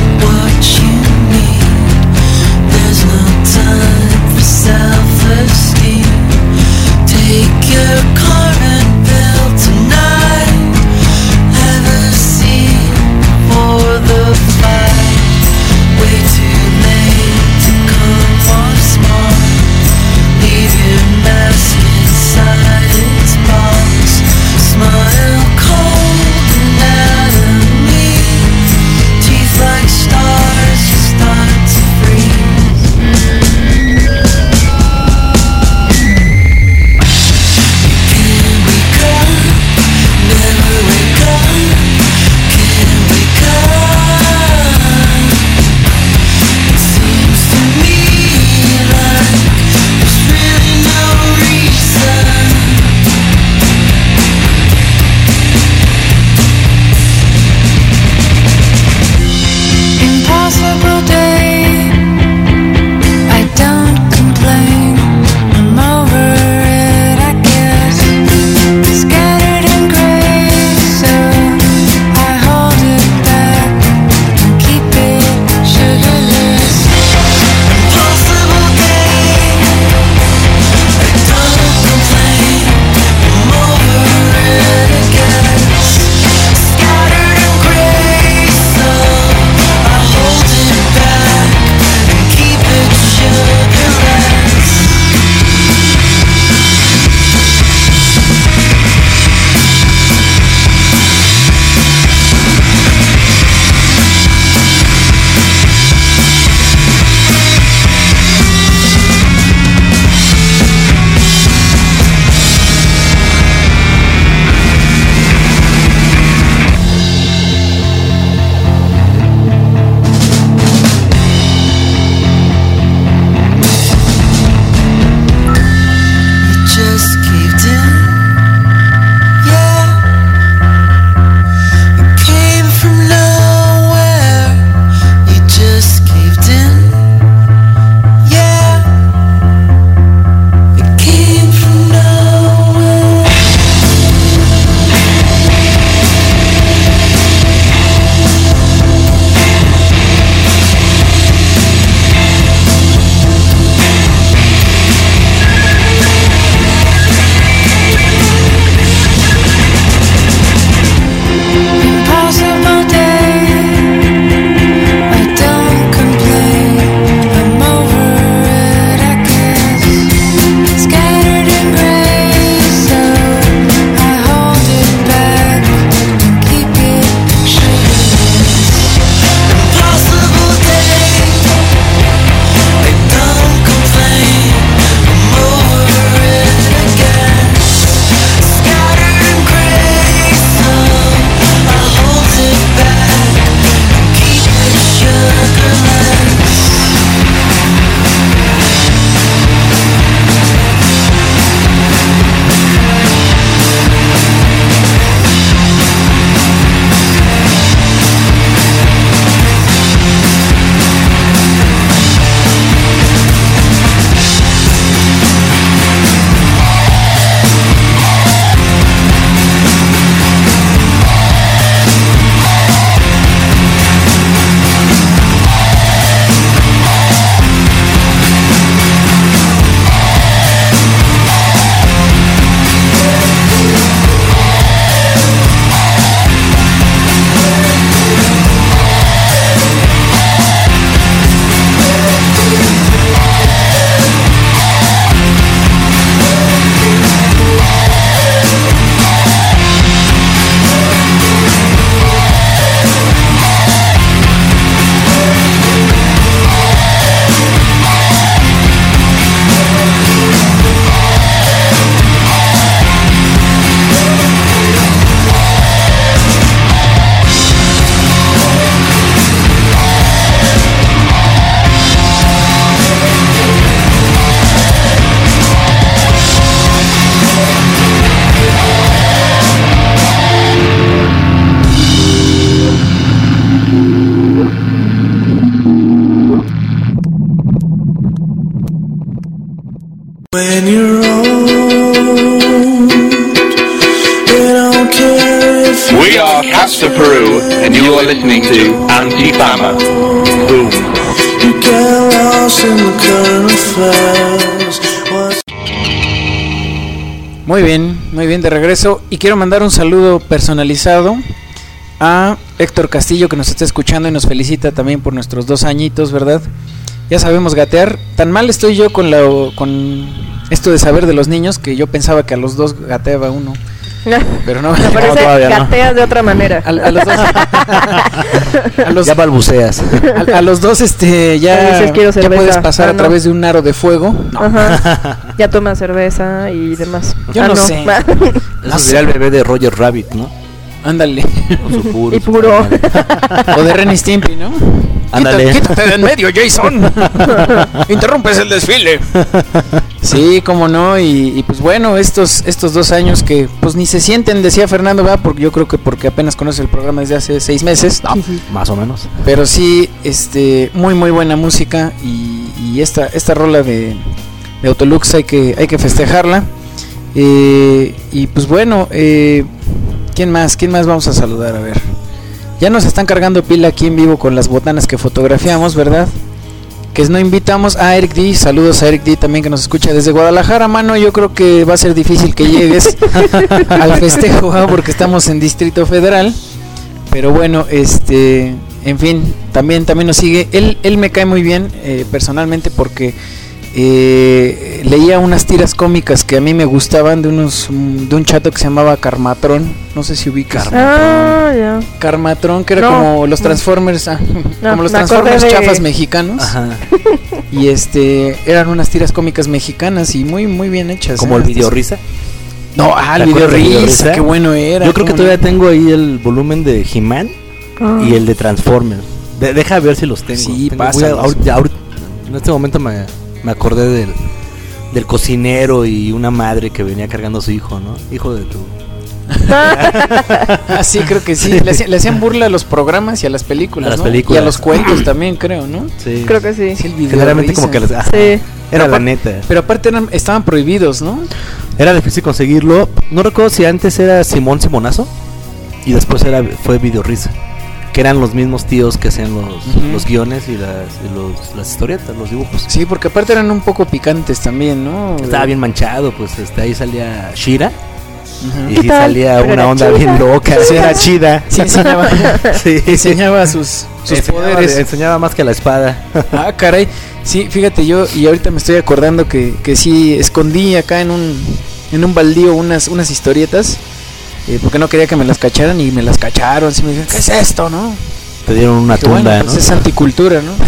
I: When you're old, they don't care if
H: We are Cats of Peru, and you are listening to Anti-Fama. Boom.
I: you get lost in the current affairs. What's
C: Muy bien, de regreso. Y quiero mandar un saludo personalizado a Héctor Castillo, que nos está escuchando y nos felicita también por nuestros 2 añitos, ¿verdad? Ya sabemos gatear. Tan mal estoy yo con esto de saber de los niños que yo pensaba que a los 2 gateaba uno. Pero no,
E: Me parece
D: todavía no.
E: gateas de otra manera.
C: a los 2
D: Ya balbuceas.
C: a los 2 ya
E: dices, quiero
C: ya
E: cerveza.
C: puedes pasar a
E: No.
C: través de un aro de fuego. No.
E: Ajá. Ya toma cerveza y demás.
C: Yo no sé.
D: Eso sería el bebé de Roger Rabbit, ¿no?
C: Ándale.
D: Con su puro,
E: Y puro.
C: O de Ren y Stimpy, ¿no?
D: Ándale.
C: Quítate de en medio, Jason. Interrumpes el desfile. Sí, cómo no. Y pues bueno, estos 2 años que pues ni se sienten, decía Fernando, ¿verdad? Porque yo creo que porque apenas conoce el programa desde hace 6 meses.
D: No, más o menos.
C: Pero sí, muy buena música. Y esta rola de Autolux hay que festejarla. Y pues bueno, ¿quién más vamos a saludar? A ver. Ya nos están cargando pila aquí en vivo con las botanas que fotografiamos, ¿verdad? Que no invitamos a Eric D. Saludos a Eric D. también, que nos escucha desde Guadalajara, mano. Yo creo que va a ser difícil que llegues al festejo, ¿eh? Porque estamos en Distrito Federal. Pero bueno, en fin, también nos sigue. Él me cae muy bien personalmente porque leía unas tiras cómicas que a mí me gustaban de un chato que se llamaba Carmatrón. No sé si ubicas.
E: Ya.
C: Carmatrón, que era
E: No,
C: como los
E: no.
C: Transformers, como los
E: me acordé
C: Transformers
E: de-
C: chafas mexicanos.
D: Ajá.
C: Y eran unas tiras cómicas mexicanas y muy bien hechas.
D: Como el
C: Estas-
D: video risa.
C: No, el
D: ¿Te
C: video
D: acuerdas del Video
C: risa,
D: Risa?
C: qué bueno era.
D: Yo creo que
C: cómo
D: todavía
C: no.
D: tengo ahí el volumen de He-Man y el de Transformers. Deja ver si los tengo.
C: Sí,
D: Tengo-
C: pásalos.
D: ahorita, en este momento me acordé del cocinero y una madre que venía cargando a su hijo, ¿no? Hijo de tu...
C: Ah, sí, creo que sí. Le hacían burla a los programas y a las películas,
D: A las
C: ¿no?
D: películas.
C: Y a los cuentos también, creo, ¿no?
D: Sí.
E: Creo que sí.
C: Sí, el video
D: Generalmente
C: risa.
D: como que les...
E: Sí.
D: Era la
C: apar-
D: neta.
C: Pero aparte estaban prohibidos, ¿no?
D: Era difícil conseguirlo. No recuerdo si antes era Simón Simonazo y después fue Video Risa. Que eran los mismos tíos que hacían los guiones y las historietas, los dibujos.
C: Sí, porque aparte eran un poco picantes también, ¿no?
D: Estaba bien manchado, pues ahí salía Shira.
C: Ujú.
D: Y
E: ¿Qué
D: sí
E: tal?
D: salía
E: Pero
D: una
E: era
D: onda
E: chida.
D: bien loca. Sí, era chida.
C: Sí, enseñaba,
D: Sí.
C: enseñaba sus poderes.
D: Enseñaba más que la espada.
C: Ah, caray. Sí, fíjate, y ahorita me estoy acordando que sí escondí acá en un baldío unas historietas, porque no quería que me las cacharan y me las cacharon. Así me dijeron, ¿qué es esto, no?
D: Te dieron una
C: Dije, bueno,
D: tunda,
C: pues
D: ¿no?
C: es anticultura, ¿no?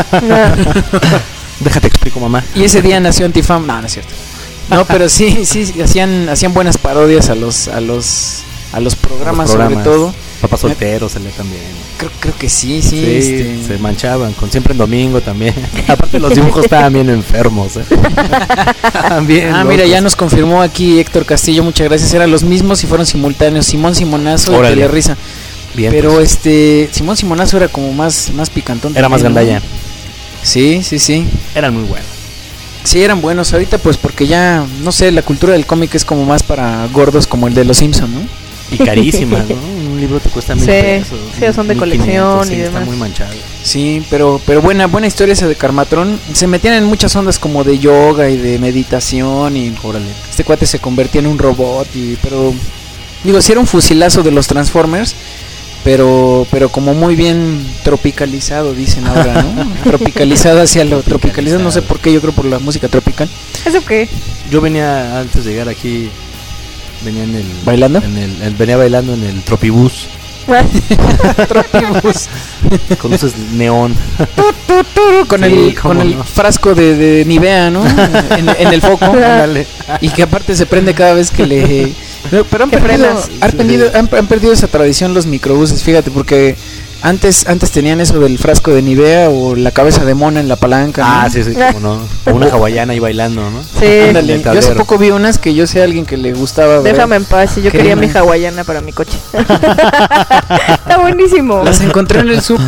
D: Déjate explico, mamá.
C: Y ese día nació Antifam. No, no es cierto. No, pero sí, hacían buenas parodias a los programas, sobre todo.
D: Papá soltero salía también.
C: Creo que sí.
D: Se manchaban con Siempre en Domingo también. Aparte los dibujos estaban bien enfermos, También.
C: Mira, ya nos confirmó aquí Héctor Castillo, muchas gracias. Eran los mismos y fueron simultáneos, Simón Simonazo
D: Órale.
C: y Telerisa.
D: Bien,
C: Pero
D: pues.
C: Simón Simonazo era como más picantón.
D: Era más
C: también, ¿no?
D: gandalla.
C: Sí.
D: Eran muy buenos.
C: Sí, eran buenos. Ahorita pues porque ya, no sé, la cultura del cómic es como más para gordos como el de los Simpson, ¿no?
D: Y carísimas, ¿no? Un libro te cuesta 1,000
E: Sí,
D: pesos.
E: sí, son de
D: 1,500,
E: colección y
D: sí,
E: demás.
D: Está muy manchado.
C: Sí, pero buena historia esa de Carmatrón. Se metían en muchas ondas como de yoga y de meditación y
D: Órale.
C: este cuate se convertía en un robot pero digo, sí era un fusilazo de los Transformers, pero como muy bien tropicalizado, dicen ahora, ¿no? Tropicalizado hacia lo tropicalizado, no sé por qué, yo creo por la música tropical.
E: ¿Eso qué?
D: Yo venía, antes de llegar aquí, venía en el...
C: ¿Bailando?
D: Venía bailando en el Tropibús.
C: Tropibús.
D: Con luces neón.
C: Con
D: Sí,
C: el
D: cómo
C: con el
D: no.
C: frasco de Nivea, ¿no? En el foco.
D: Ándale.
C: Y que aparte se prende cada vez que le... Pero han
E: Que
C: perdido,
E: frenas.
C: han perdido esa tradición los microbuses, fíjate, porque antes tenían eso del frasco de Nivea o la cabeza de mona en la palanca, ¿no?
D: Sí, como no. O una hawaiana ahí bailando, ¿no?
E: Sí.
C: Ándale,
D: En el
C: yo hace
D: tablero.
C: poco vi unas que yo sé a alguien que le gustaba ver.
E: Déjame en paz, si yo quería
C: Créeme.
E: mi hawaiana para mi coche. Está buenísimo.
C: Las encontré en el súper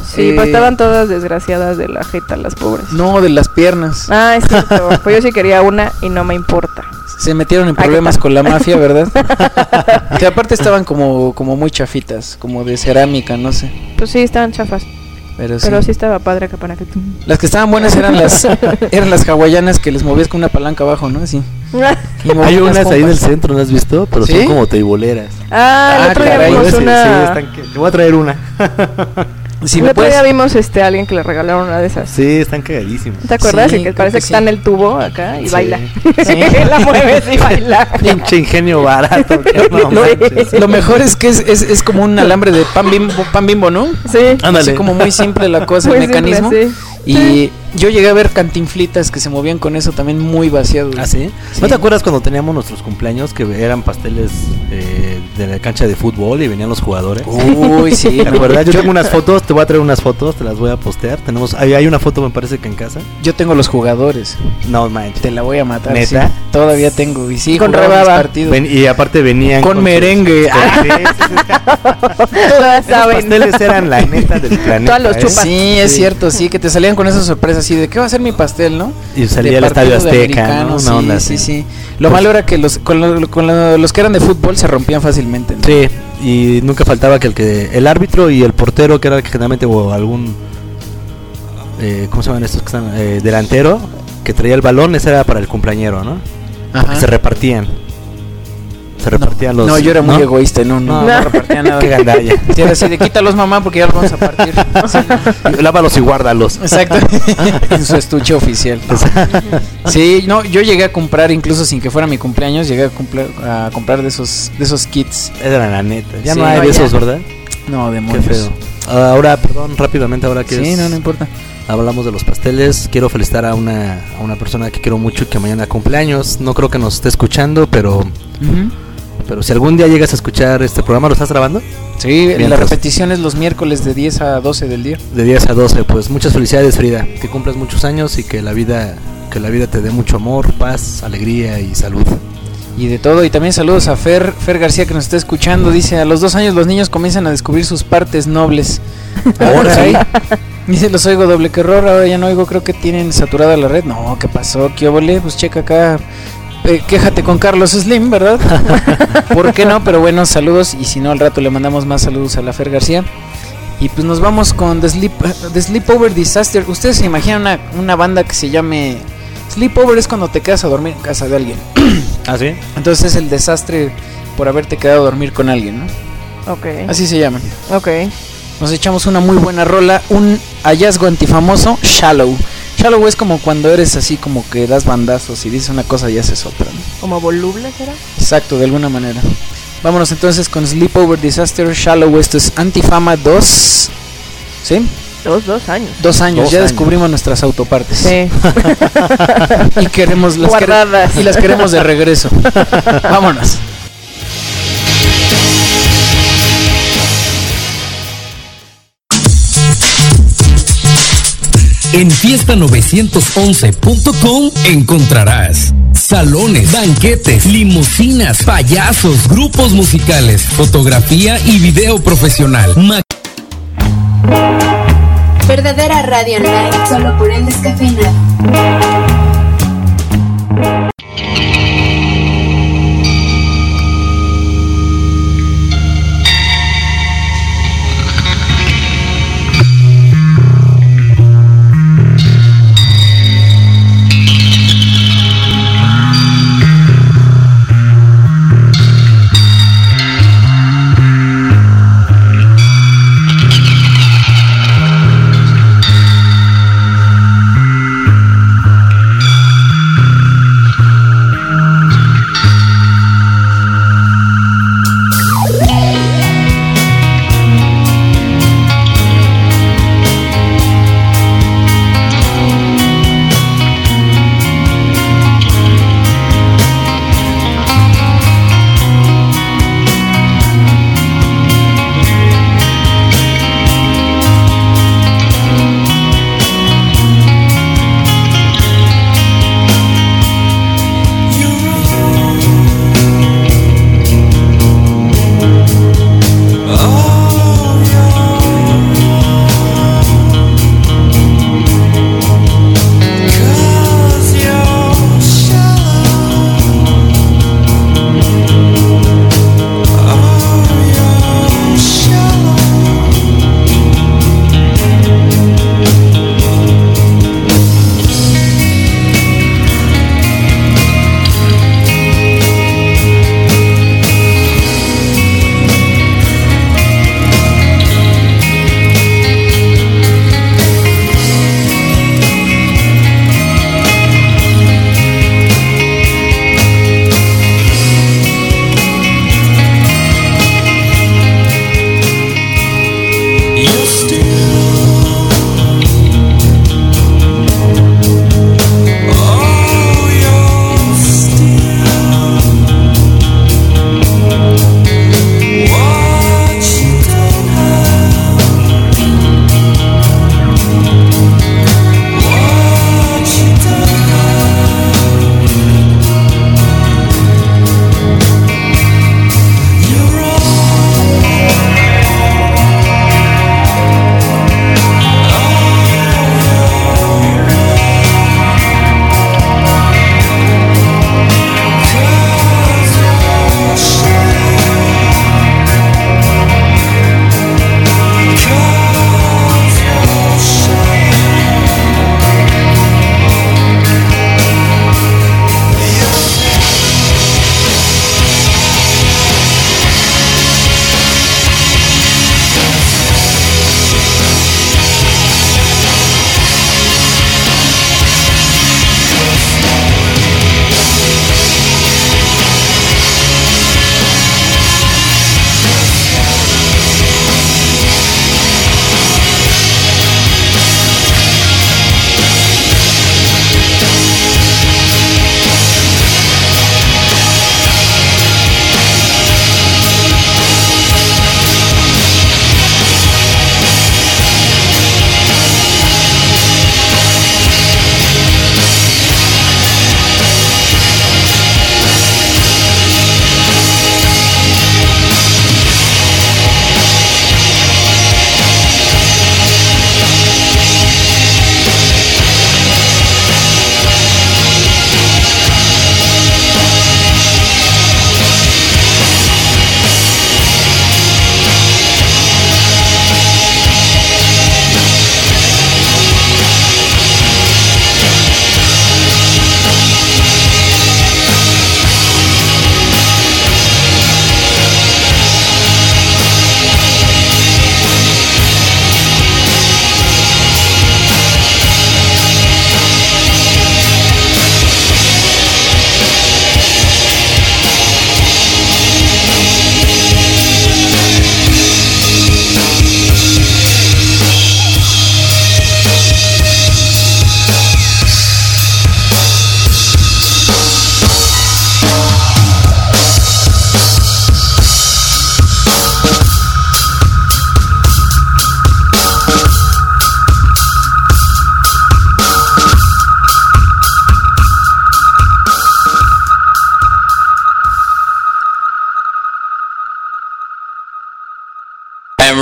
E: Sí, pues estaban todas desgraciadas de la jeta, las pobres.
C: No, de las piernas.
E: Ah, es cierto. Pues yo sí quería una y no me importa.
C: Se metieron en problemas con la mafia, ¿verdad? Que aparte estaban como muy chafitas, como de cerámica, no sé.
E: Pues sí, estaban chafas. Pero sí estaba padre acá para que tú.
C: Las que estaban buenas eran las hawaianas que les movías con una palanca abajo, ¿no? Así.
D: Hay unas ahí en el centro, ¿no has visto? Pero
C: ¿sí?
D: son como teiboleras.
E: El otro día vimos una.
D: Te voy a traer una.
C: Si
E: el otro día vimos a alguien que le regalaron una de esas.
D: Sí, están cagadísimas.
E: ¿Te acuerdas?
C: Sí,
E: Y que parece que
C: sí.
E: está en el tubo acá y
D: Sí.
E: baila.
C: Sí.
E: La mueves y baila.
D: Pinche ingenio barato. No manches.
C: Lo mejor es que es como un alambre de pan bimbo, ¿no?
E: Sí.
D: Ándale.
C: Así como muy simple la cosa,
E: Muy
C: el
E: simple,
C: mecanismo.
E: sí.
C: Y yo llegué a ver cantinflitas que se movían con eso también muy vaciados.
D: ¿Ah, sí?
C: Sí.
D: ¿No te acuerdas cuando teníamos nuestros cumpleaños que eran pasteles de la cancha de fútbol y venían los jugadores?
C: Uy, sí.
D: ¿Te acuerdas? Yo tengo unas fotos, te voy a traer unas fotos, te las voy a postear. Hay una foto, me parece que en casa.
C: Yo tengo los jugadores.
D: No manches.
C: Te la voy a matar.
D: ¿Neta?
C: Sí. Todavía tengo. Y sí,
E: Con
C: jugaba mis
E: rebaba.
C: partidos.
D: Y aparte venían
C: Con merengue.
E: Todas
D: Esos
E: saben.
D: pasteles eran la neta del planeta.
E: Todos los chupas.
C: Sí, es cierto, sí, que te salían con esas sorpresas así de qué va a ser mi pastel, ¿no?
D: Y salía
C: De
D: el Estadio
C: partido de
D: Azteca,
C: americano,
D: ¿no?
C: sí,
D: Una onda
C: sí,
D: así.
C: sí. Lo malo era que los que eran de fútbol se rompían fácilmente, ¿no?
D: Sí, y nunca faltaba que el árbitro y el portero, que era generalmente o algún ¿cómo se llaman estos que están? Delantero, que traía el balón, ese era para el cumpleañero, ¿no?
C: Ajá.
D: Se repartían. Los...
C: No, yo era muy egoísta, no repartía nada.
D: Qué gandalla.
C: Sí, era así de quítalos, mamá, porque ya los vamos a partir.
D: Lávalos y guárdalos.
C: Exacto. En su estuche oficial. Sí, no, yo llegué a comprar, incluso sin que fuera mi cumpleaños, llegué a comprar de esos kits.
D: Era la neta. Ya
C: Sí,
D: no hay
C: no,
D: de
C: ya.
D: esos, ¿verdad?
C: No,
D: Qué
C: demonios.
D: feo. Ahora, perdón, rápidamente, ahora que
C: Sí, no importa.
D: hablamos de los pasteles, quiero felicitar a una persona que quiero mucho y que mañana cumpleaños. No creo que nos esté escuchando, pero si algún día llegas a escuchar este programa, ¿lo estás grabando?
C: Sí, la
D: Mientras-
C: repetición es los miércoles de 10 a 12 del día.
D: De 10 a 12, pues muchas felicidades, Frida. Que cumplas muchos años y que la vida te dé mucho amor, paz, alegría y salud.
C: Y de todo, y también saludos a Fer García que nos está escuchando. Dice, a los 2 años los niños comienzan a descubrir sus partes nobles.
D: Ahora sí.
C: Dice, los oigo doble que error, ahora ya no oigo, creo que tienen saturada la red. No, ¿qué pasó? ¿Qué óvole? Pues checa acá. Quéjate con Carlos Slim, ¿verdad? ¿Por qué no? Pero bueno, saludos. Y si no, al rato le mandamos más saludos a la Fer García. Y pues nos vamos con The Sleepover Disaster. ¿Ustedes se imaginan una banda que se llame... Sleepover es cuando te quedas a dormir en casa de alguien.
D: ¿Ah, sí?
C: Entonces es el desastre por haberte quedado a dormir con alguien, ¿no?
E: Ok.
C: Así se llaman.
E: Ok.
C: Nos echamos una muy buena rola, un hallazgo antifamoso, Shallow. Shallow es como cuando eres así como que das bandazos y dices una cosa y haces otra, ¿no?
E: ¿Como voluble será?
C: Exacto, de alguna manera. Vámonos entonces con Sleepover Disaster, Shallow. Esto es Antifama 2. ¿Sí?
E: 2 años.
C: 2 años,
D: 2
C: ya
D: años.
C: descubrimos nuestras autopartes.
E: Sí.
C: Y queremos
E: Guardadas.
C: y las queremos de regreso. Vámonos.
K: En fiesta911.com encontrarás salones, banquetes, limusinas, payasos, grupos musicales, fotografía y video profesional.
J: Verdadera radio online, solo por el descafeinado.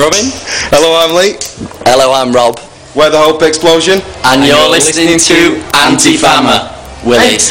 H: Robin.
L: Hello, I'm Lee.
M: Hello, I'm Rob.
L: We're the Hope Explosion.
M: And you're listening to Anti-Fama. Willis.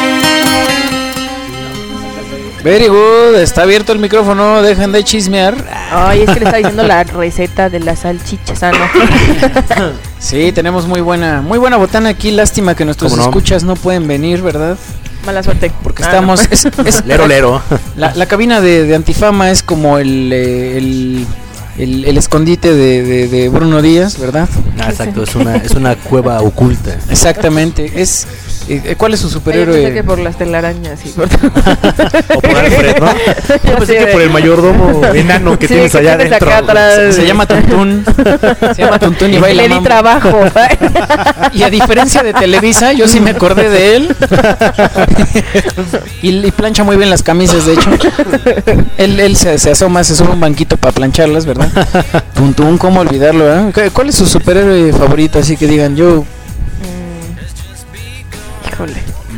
C: Very good, está abierto el micrófono, dejen de chismear.
E: Ay, es que le está diciendo la receta de las salchichas, ¿no?
C: Sí, tenemos muy buena botana aquí, lástima que nuestros escuchas no pueden venir, ¿verdad?
E: Mala suerte.
C: Porque estamos...
E: No.
C: es
D: lero.
C: La cabina de Antifama es como el escondite de Bruno Díaz, ¿verdad?
D: Ah, exacto, es una cueva oculta.
C: Exactamente, es... ¿Cuál es su superhéroe?
E: Yo pensé que por las telarañas, sí.
D: O por Alfred, ¿no? Yo pensé que por el mayordomo enano que tienes allá adentro.
C: Se llama Tuntún. Y baila
E: le di trabajo.
C: Y a diferencia de Televisa, yo sí me acordé de él. y plancha muy bien las camisas, de hecho. Él se asoma, se sube a un banquito para plancharlas, ¿verdad? Tuntún, ¿cómo olvidarlo? ¿Cuál es su superhéroe favorito? Así que digan, yo...
E: Híjole.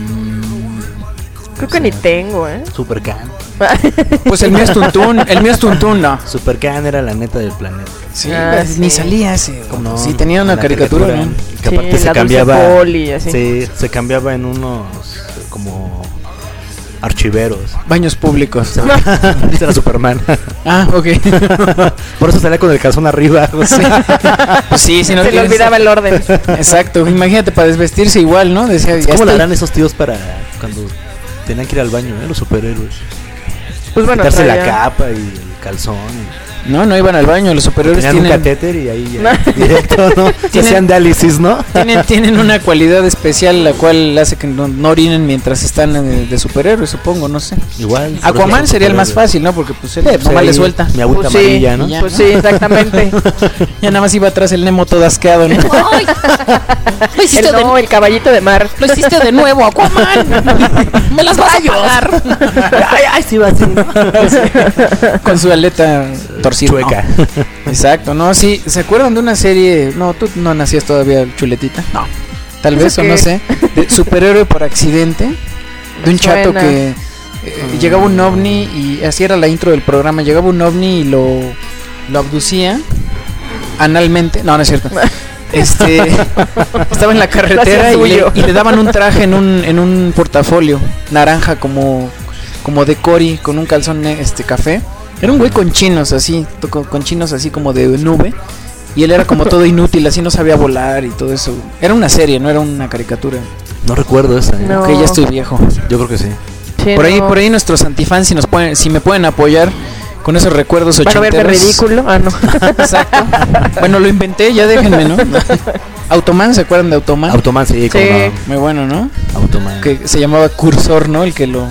E: Creo que ni tengo,
D: Super Can.
C: Pues el mío es Tuntún, no.
D: Super Can era la neta del planeta.
C: Sí, ni salía ese.
D: No,
C: sí, tenía una caricatura, ¿no?
D: Que aparte
E: sí,
D: se cambiaba.
E: Poli, así.
D: Sí, se cambiaba en unos como archiveros.
C: Baños públicos.
D: Ese era Superman.
C: Ah, ok.
D: Por eso salía con el calzón arriba.
C: Sí. Pues sí, si no
E: se le olvidaba el orden.
C: Exacto, imagínate para desvestirse igual, ¿no? Decía,
D: ¿cómo le harán esos tíos para cuando tenían que ir al baño, los superhéroes?
E: Pues bueno,
D: quitarse la capa y el calzón.
C: No iban al baño, los superhéroes
D: tienen un catéter y ahí ya directo, ¿no? Hacían diálisis, ¿no?
C: Tienen una cualidad especial la cual hace que no orinen mientras están de superhéroes, supongo, no sé.
D: Igual.
C: Aquaman sería el más fácil, ¿no? Porque pues él nomás le suelta.
D: Mi agüita amarilla, ¿no?
E: Pues sí, exactamente.
C: Ya nada más iba atrás el Nemo todo asqueado, ¿no?
E: ¡Ay! El caballito de mar.
C: Lo hiciste de nuevo, Aquaman. Me las vas a pagar.
D: Ay, sí va así.
C: Con su aleta torcida.
D: Chueca.
C: No. Exacto, no, sí, ¿se acuerdan de una serie? No, tú no nacías todavía, Chuletita. No. Tal vez, o no sé. De superhéroe por accidente. De un chato que llegaba un ovni y así era la intro del programa. Llegaba un ovni y lo abducía analmente. No es cierto. Estaba en la carretera y le daban un traje en un portafolio naranja como de Cory con un calzón café. Era un güey con chinos así, con chinos así como de nube. Y él era como todo inútil, así no sabía volar y todo eso. Era una serie, no era una caricatura.
D: No recuerdo esa.
C: No. Que ya estoy viejo.
D: Yo creo que sí.
C: Por ahí nuestros antifans si me pueden apoyar con esos recuerdos ochenteros.
E: Para verte ridículo. Ah, no.
C: Exacto. Bueno, lo inventé, ya déjenme, ¿no? Automan, ¿se acuerdan de Automan?
D: Automan, sí.
C: Muy bueno, ¿no?
D: Automan.
C: Que se llamaba Cursor, ¿no? El que lo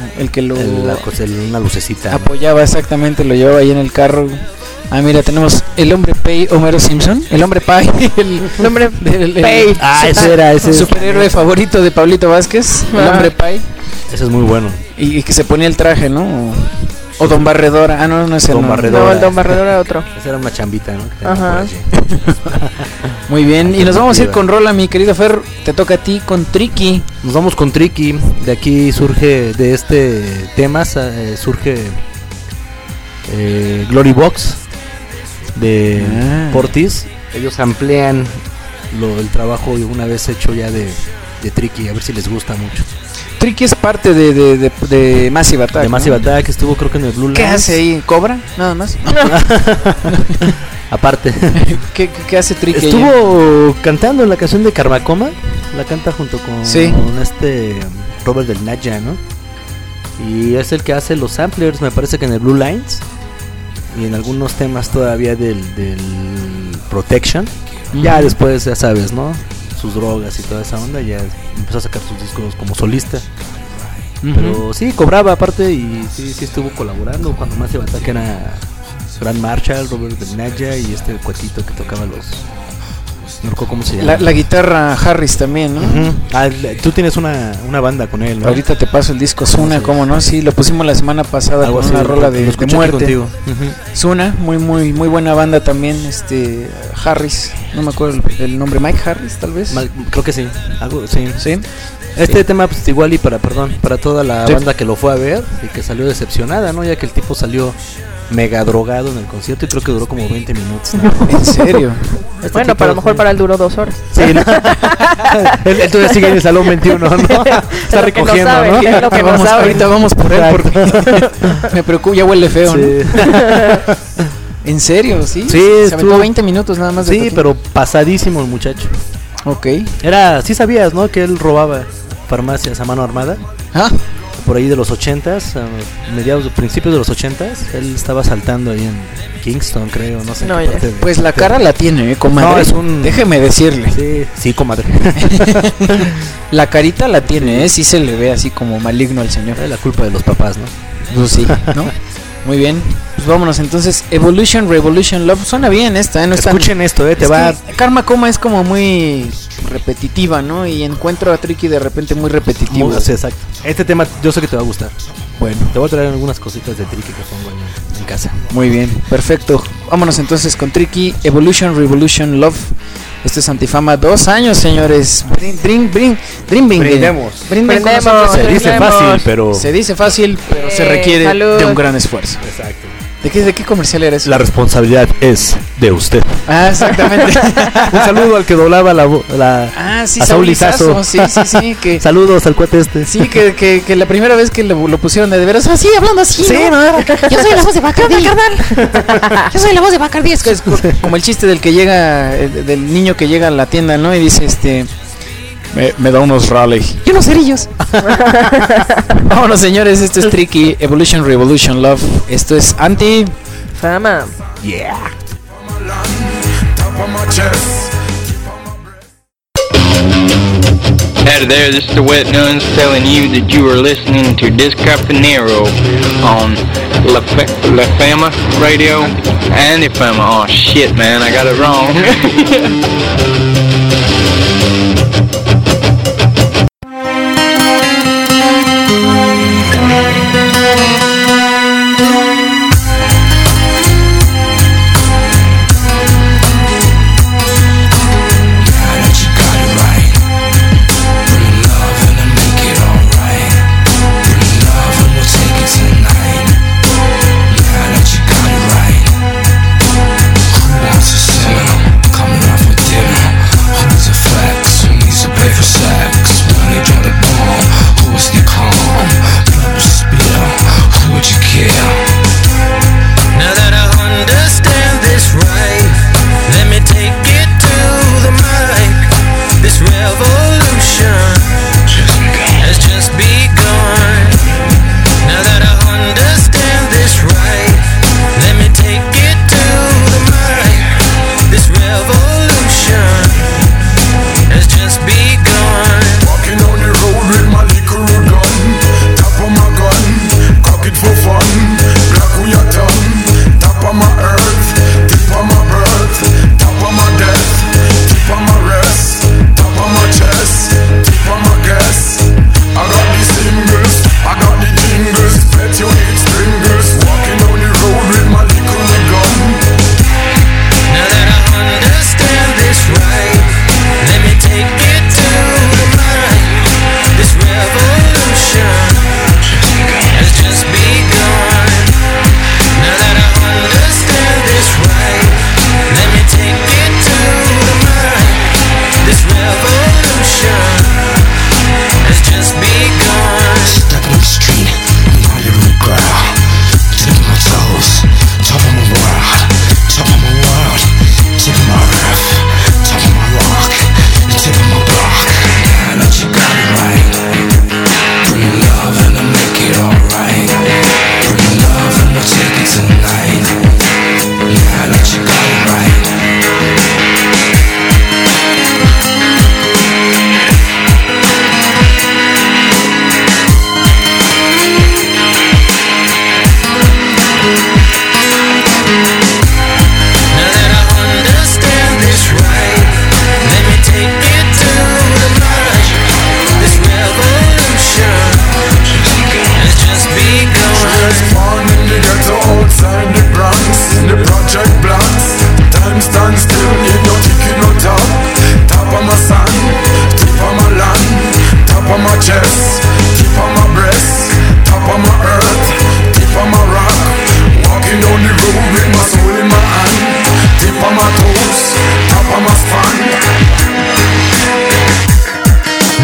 D: una lucecita.
C: Apoyaba, ¿no? Exactamente, lo llevaba ahí en el carro. Ah, mira, tenemos el hombre Pay, Homero Simpson. El hombre Pay. El hombre
E: Pay.
D: Ese era ese
C: superhéroe favorito de Pablito Vázquez. El hombre Pay.
D: Ese es muy bueno.
C: Y que se ponía el traje, ¿no? O Don Barredora. Ah, no es el
E: Don Barredora. No, el Don Barredora era otro.
D: Esa era una chambita, ¿no?
E: Ajá.
C: Muy bien. Y nos vamos a ir con rola, mi querido Fer. Te toca a ti con Tricky.
D: Nos vamos con Tricky. De aquí surge, de este tema, surge Glory Box de Portis. Ellos amplían el trabajo una vez hecho ya de Tricky. A ver si les gusta mucho.
C: Tricky es parte de Massive Attack.
D: De Massive Attack, estuvo creo que en el Blue Lights.
C: ¿Qué hace ahí? ¿Cobra? Nada más.
D: Aparte.
C: ¿Qué hace Tricky?
D: Estuvo cantando en la canción de Karmacoma. La canta junto con Robert del Nadja, ¿no? Y es el que hace los samplers, me parece que en el Blue Lines. Y en algunos temas todavía del Protection. Ya después, ya sabes, ¿no? Sus drogas y toda esa onda, ya empezó a sacar sus discos como solista. Pero sí, cobraba aparte y sí estuvo colaborando cuando más Massive Attack era Grand Marshall, Robert del Nadja y este cuetito que tocaba no recuerdo cómo se llama.
C: La guitarra Harris también, ¿no?
D: Tú tienes una banda con él, ¿no?
C: Ahorita te paso el disco Zuna, ¿cómo no? Sí, lo pusimos la semana pasada con una rola de muerte. Zuna, muy buena banda también, Harris, no me acuerdo el nombre, Mike Harris, tal vez.
D: Creo que sí, algo, sí. Tema pues igual y para toda la banda que lo fue a ver y que salió decepcionada, ¿no? Ya que el tipo salió mega drogado en el concierto y creo que duró como 20 minutos, ¿no?
C: ¿En serio?
E: Bueno, pero a lo mejor para él duró 2 horas.
D: Sí, ¿no? Él todavía sigue en el salón 21, ¿no? Está recogiendo,
E: sabe,
D: ¿no?
E: es lo que no sabe.
C: Ahorita vamos por él porque me preocupa, ya huele feo,
D: Sí.
C: ¿no? ¿En serio? Sí.
D: Sí,
C: Se aventó 20 minutos nada más de
D: Sí,
C: toque.
D: pero pasadísimo el muchacho.
C: Ok.
D: Sí sabías, ¿no? Que él robaba farmacias a mano armada.
C: Ah,
D: Por ahí de los 80s, principios de los 80s, él estaba saltando ahí en Kingston, creo, no sé.
E: No,
D: qué
E: ya.
D: parte de-
C: pues la cara la tiene, comadre.
D: No, es un-
C: Déjeme decirle.
D: Sí, comadre.
C: La carita la tiene, sí se le ve así como maligno al señor.
D: Es la culpa de los papás, ¿no?
C: Pues sí, ¿no? Muy bien. Pues vámonos entonces. Evolution, Revolution, Love. Suena bien esta, ¿eh? No es tan-
D: Escuchen esto, te
C: Es
D: va...
C: que Karma Coma es como muy repetitiva, ¿no? Y encuentro a Tricky de repente muy repetitivo.
D: Sí, exacto. Este tema yo sé que te va a gustar.
C: Bueno,
D: Te voy a traer algunas cositas de Tricky que pongo en casa.
C: muy bien, perfecto. Vámonos entonces con Tricky, Evolution, Revolution, Love. Esto es Antifama, 2 años, señores. Brindemos
E: Brindemos.
D: Se dice
E: Brindemos.
D: fácil, pero...
C: Se dice fácil, pero se requiere
E: salud.
C: de un gran esfuerzo.
D: Exacto.
C: ¿De qué comercial era eso?
D: La responsabilidad es de usted.
C: Ah, exactamente.
D: Un saludo al que doblaba la
C: Ah, sí,
D: a Saúl
C: Saulizazo.
D: Lizazo.
C: Sí, que
D: Saludos al cuate este.
C: sí, que la primera vez que lo pusieron de veras, así hablando así.
D: Sí,
C: ¿no?
D: ¿no?
C: Yo soy la voz de Bacardi, carnal. Yo soy la voz de Bacardi. Es como el chiste del que llega, del niño que llega a la tienda, ¿no? Y dice, me da unos Raleigh. Yo unos cerillos. Vámonos, señores, esto es Tricky, Evolution, Revolution, Love. Esto es
E: Fama.
D: Yeah.
N: Hey there, this is the Wet Nuns telling you that you are listening to Discafanero on La Fama Radio. Antifama. Oh shit, man, I got it wrong.
I: Coming off for dinner.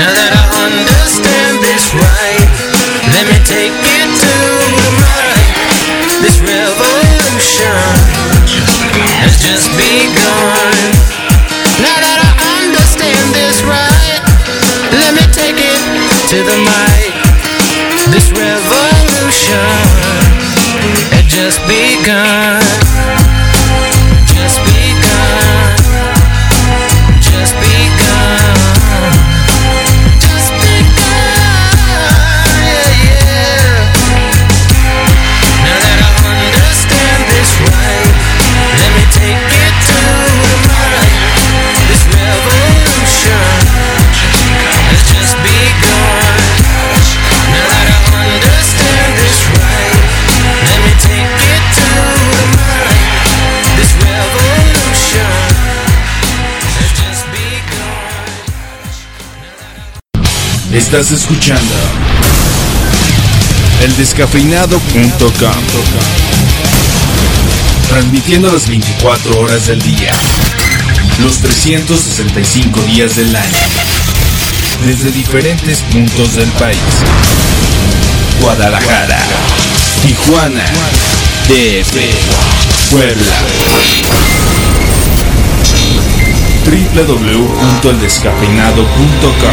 O: Now that I understand this right, let me take it to the right. This revolution has just begun. Now that I understand this right, let me take it to the mic. This revolution had just begun. Just begun. Just begun. Just begun. Yeah, yeah. Now that I understand this right, let me take it to the mic. This revolution has just begun. Now that I understand this right, let me take it to the mic. This revolution has just begun.
A: Estás escuchando eldescafeinado.com, transmitiendo las 24 horas del día, los 365 días del año, desde diferentes puntos del país. Guadalajara, Tijuana, DF, Puebla. www.eldescafeinado.com.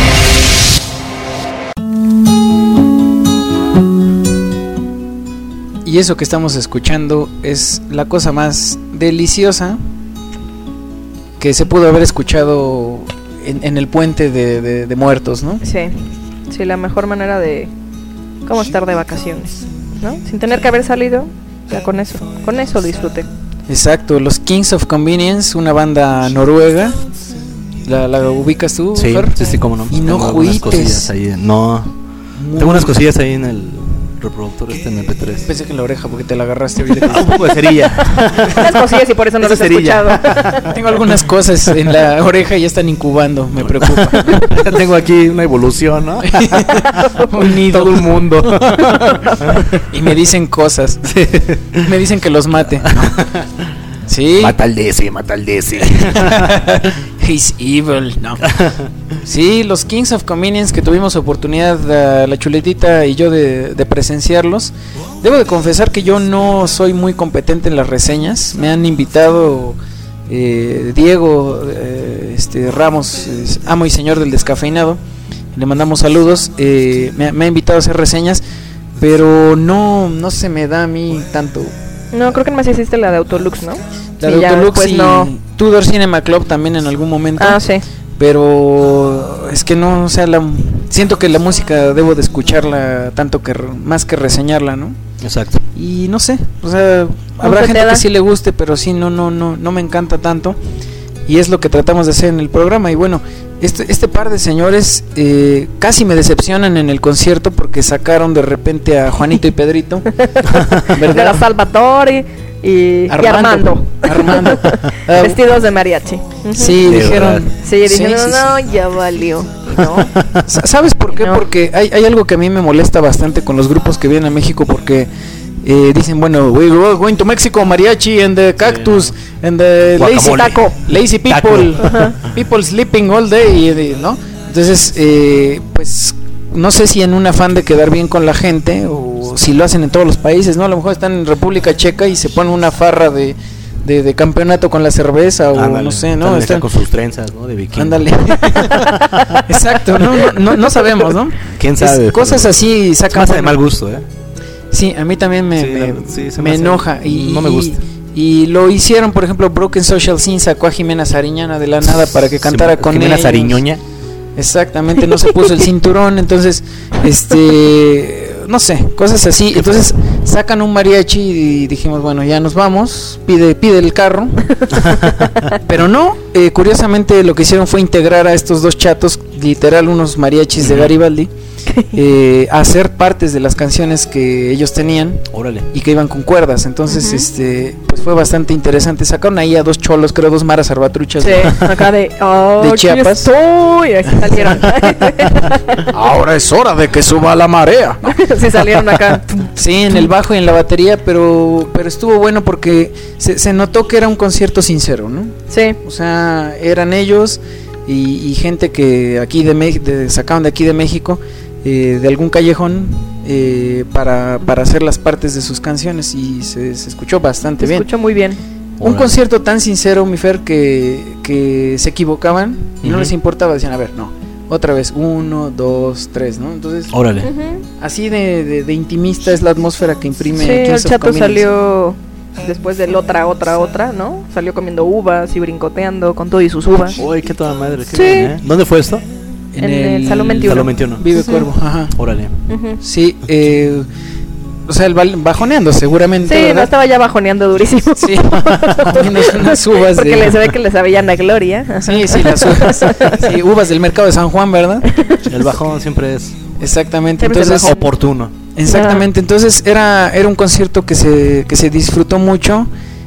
C: Y eso que estamos escuchando es la cosa más deliciosa que se pudo haber escuchado en el puente de muertos, ¿no?
E: Sí, sí, la mejor manera de cómo estar de vacaciones, ¿no? Sin tener que haber salido, ya con eso disfruté.
C: Exacto, los Kings of Convenience, una banda noruega. ¿La ubicas tú,
D: sí,
C: Fer?
D: Sí, cómo no.
C: Y no juites.
D: Tengo unas cosillas ahí en el reproductor MP3.
C: Pensé que en la oreja porque te la agarraste ahorita.
D: Un poco de cerilla.
E: Unas cosillas y por eso no las he escuchado.
C: Tengo algunas cosas en la oreja y ya están incubando, me preocupa.
D: Tengo aquí una evolución, ¿no?
C: Unido.
D: Todo el mundo.
C: Y me dicen cosas. Sí. Me dicen que los mate. Sí.
D: Mata al DC.
C: He's evil, no. Sí, los Kings of Convenience, que tuvimos oportunidad, la Chuletita y yo, de presenciarlos. Debo de confesar que yo no soy muy competente en las reseñas. Me han invitado Diego Ramos, amo y señor del descafeinado. Le mandamos saludos. Me ha invitado a hacer reseñas, pero no se me da a mí tanto.
E: No, creo que más hiciste la de Autolux, ¿no?
C: La de Autolux y no. Tudor Cinema Club también en algún momento.
E: Ah, sí.
C: Pero es que no, o sea, siento que la música debo de escucharla tanto que más que reseñarla, ¿no?
D: Exacto.
C: Y no sé, o sea, habrá gente que sí le guste, pero sí no me encanta tanto. Y es lo que tratamos de hacer en el programa. Y bueno, este par de señores casi me decepcionan en el concierto porque sacaron de repente a Juanito y Pedrito,
E: ¿verdad? De la Salvatore y Armando. Vestidos de mariachi.
C: Sí, dijeron.
E: Sí, dijeron, no, ya valió. ¿No?
C: ¿Sabes por qué? No. Porque hay algo que a mí me molesta bastante con los grupos que vienen a México, porque dicen, bueno, we are going to Mexico, mariachi and the cactus and the lazy people, people sleeping all day, ¿no? Entonces, pues no sé si en un afán de quedar bien con la gente o si lo hacen en todos los países, ¿no? A lo mejor están en República Checa y se ponen una farra de campeonato con la cerveza o ándale, no sé, ¿no?
D: Están con sus trenzas, ¿no? De bikini.
C: Ándale. Exacto, no sabemos, ¿no?
D: ¿Quién sabe?
C: Cosas así sacan
D: de mal gusto, ¿eh?
C: Sí, a mí también me enoja y
D: no me gusta.
C: Y lo hicieron, por ejemplo, Broken Social Scene sacó a Jimena Sariñana de la nada para que cantara con
D: Jimena Sariñoña.
C: Exactamente, no se puso el cinturón, entonces no sé, cosas así. Entonces sacan un mariachi y dijimos, bueno, ya nos vamos, pide el carro. Pero no, curiosamente lo que hicieron fue integrar a estos dos chatos, literal unos mariachis de Garibaldi, a hacer partes de las canciones que ellos tenían.
D: Órale.
C: Y que iban con cuerdas. Entonces pues fue bastante interesante. Sacaron ahí a dos cholos, creo, dos maras salvatruchas,
E: sí, acá de
C: Chiapas.
E: Estoy. Así salieron.
C: Ahora es hora de que suba la marea, ¿no?
E: Sí, salieron acá.
C: Sí, en el bajo y en la batería, pero estuvo bueno porque se notó que era un concierto sincero, ¿no?
E: Sí.
C: O sea, eran ellos. y gente que aquí sacaban de aquí de México, de algún callejón, para hacer las partes de sus canciones, y se escuchó bastante bien.
E: Se escuchó muy bien.
C: Un concierto tan sincero, mi Fer, que se equivocaban y no les importaba, decían, a ver, no, otra vez, 1, 2, 3, ¿no? Entonces,
D: órale.
C: Así de intimista es la atmósfera que imprime.
E: Sí, el
C: Kings of
E: Chato
C: Convenience.
E: Salió después del otra, ¿no? Salió comiendo uvas y brincoteando con todo y sus uvas.
D: Uy, qué toda madre. Qué
E: Sí.
D: bien, ¿eh? ¿Dónde fue esto?
E: En el Salón 21.
D: Salón 21.
C: Vive Cuervo, ajá.
D: Órale.
C: Sí, o sea, el bajoneando seguramente.
E: Sí,
C: ¿verdad?
E: no, estaba ya bajoneando durísimo.
C: Sí, comiéndose unas uvas.
E: Porque se ve que le sabían a Gloria.
C: Sí, las uvas. Sí, uvas del mercado de San Juan, ¿verdad?
D: El bajón siempre es.
C: Exactamente,
E: Siempre
C: entonces
D: oportuno.
C: Exactamente, entonces era un concierto que se disfrutó mucho,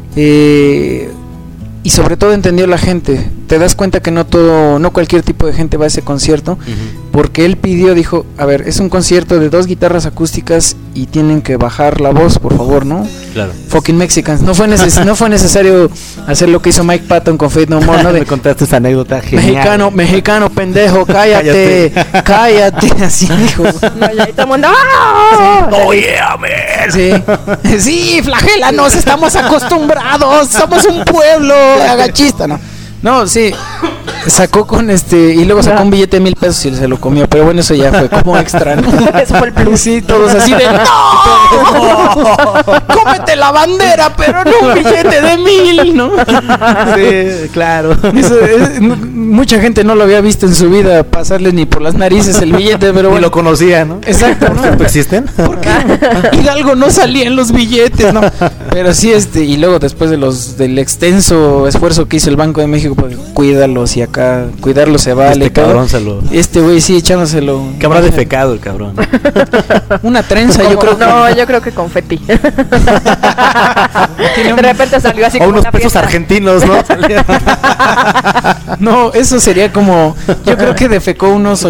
C: y sobre todo entendió la gente. Te das cuenta que no cualquier tipo de gente va a ese concierto, porque él dijo, a ver, es un concierto de 2 guitarras acústicas y tienen que bajar la voz, por favor, ¿no?
D: Claro.
C: Fucking Mexicans. No fue necesario hacer lo que hizo Mike Patton con Faith No More, ¿no?
D: Me contaste esa anécdota genial.
C: Mexicano, pendejo, cállate. Así dijo.
E: No, y ahí todo el mundo, ¡ah!
D: ¡Oh, yeah, man!
C: Sí, flagélanos, estamos acostumbrados, somos un pueblo agachista, ¿no? No, sí, sacó con y luego sacó un billete de $1,000 y se lo comió, pero bueno, eso ya fue como extra, ¿no?
E: Eso fue el plus.
C: Sí, todos así de ¡no! ¡Cómete la bandera, pero no un billete de 1,000, ¿no?
D: Sí, claro.
C: Mucha gente no lo había visto en su vida pasarle ni por las narices el billete, pero bueno.
D: Ni lo conocía, ¿no?
C: Exacto, ¿no?
D: ¿Existen?
C: Porque Hidalgo no salía en los billetes, ¿no? Pero sí, y luego después del extenso esfuerzo que hizo el Banco de México, pues cuídalos, y acá cuidarlos se vale.
D: Cabrón se lo...
C: Güey sí, echándoselo.
D: Que habrá defecado el cabrón.
C: Una trenza, yo creo.
E: No, yo creo que confeti. De repente salió así
D: o
E: como
D: unos
E: una
D: pesos
E: fiesta.
D: argentinos, ¿no?
C: No, eso sería como, yo creo que defecó unos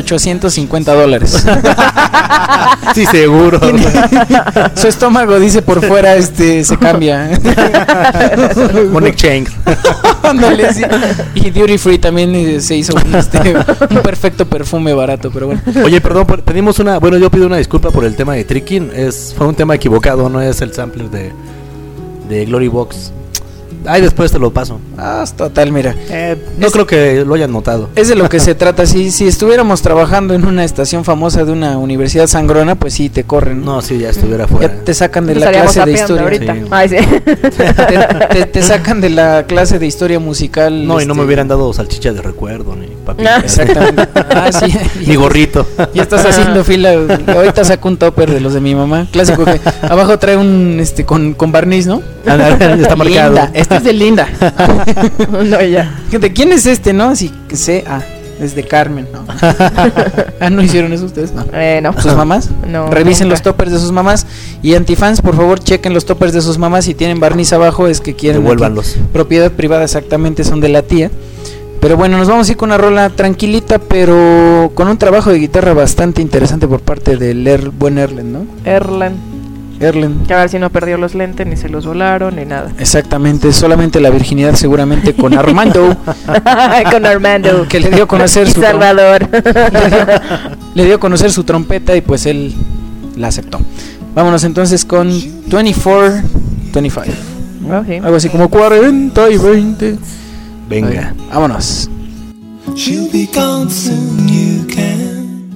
C: $850.
D: Sí, seguro.
C: Su estómago, dice, por fuera se cambia.
D: One exchange.
C: Ándale, sí. Y Duty Free también se hizo un perfecto perfume barato, pero bueno.
D: Oye, perdón, pedimos yo pido una disculpa por el tema de Tricking. Fue un tema equivocado, no es el sampler de Glory Box. Ay, después te lo paso.
C: Total, mira.
D: No creo que lo hayan notado.
C: Es de lo que se trata. Si estuviéramos trabajando en una estación famosa de una universidad sangrona, pues sí, te corren.
D: No, sí, ya estuviera fuera.
C: Ya te sacan de la clase de historia.
D: Sí.
E: Ay, sí.
C: Te sacan de la clase de historia musical.
D: No, y no me hubieran dado salchicha de recuerdo, ni papel.
C: Exactamente. Sí.
D: Ni gorrito.
C: Ya estás haciendo fila. Ahorita saco un topper de los de mi mamá. Clásico que abajo trae un con barniz, ¿no?
D: Está marcado.
C: Linda. Este es de Linda.
E: No, ya.
C: ¿De quién es no? Así que sé. Es de Carmen, ¿no? ¿No hicieron eso ustedes? No.
E: No.
C: ¿Sus mamás?
E: No.
C: Revisen
E: nunca.
C: los toppers de sus mamás. Y antifans, por favor, chequen los toppers de sus mamás. Si tienen barniz abajo, es que quieren.
D: Devuélvanlos.
C: Propiedad privada, exactamente, son de la tía. Pero bueno, nos vamos a ir con una rola tranquilita, pero con un trabajo de guitarra bastante interesante por parte del buen Erlen, ¿no?
E: Erlen. Que a ver si no perdió los lentes, ni se los volaron, ni nada.
C: Exactamente, solamente la virginidad seguramente con Armando.
E: Con Armando.
C: Que le dio a conocer su
E: Salvador.
C: le dio a conocer su trompeta y pues él la aceptó. Vámonos entonces con 24-25.
E: Okay.
C: Algo así como 40 y 20.
D: Venga.
C: Oiga, vámonos.
I: She'll be gone soon, you can.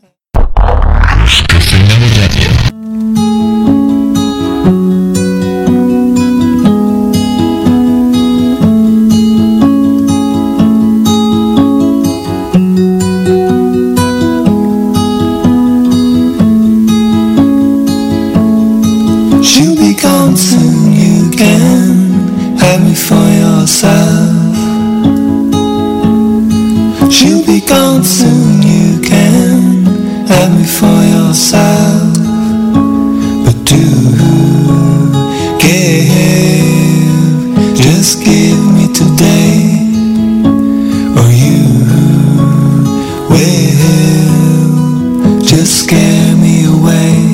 I: She'll be gone soon, you can have me for yourself. She'll be gone soon, you can have me for yourself. But do give, just give me today, or you will just scare me away.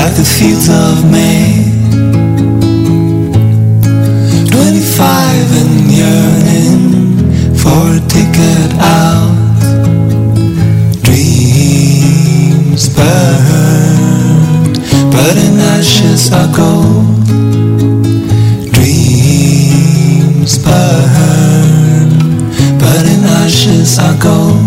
I: like the fields of May. 25 and yearning for a ticket out. Dreams burned, but in ashes are gold. Dreams burn, but in ashes are gold.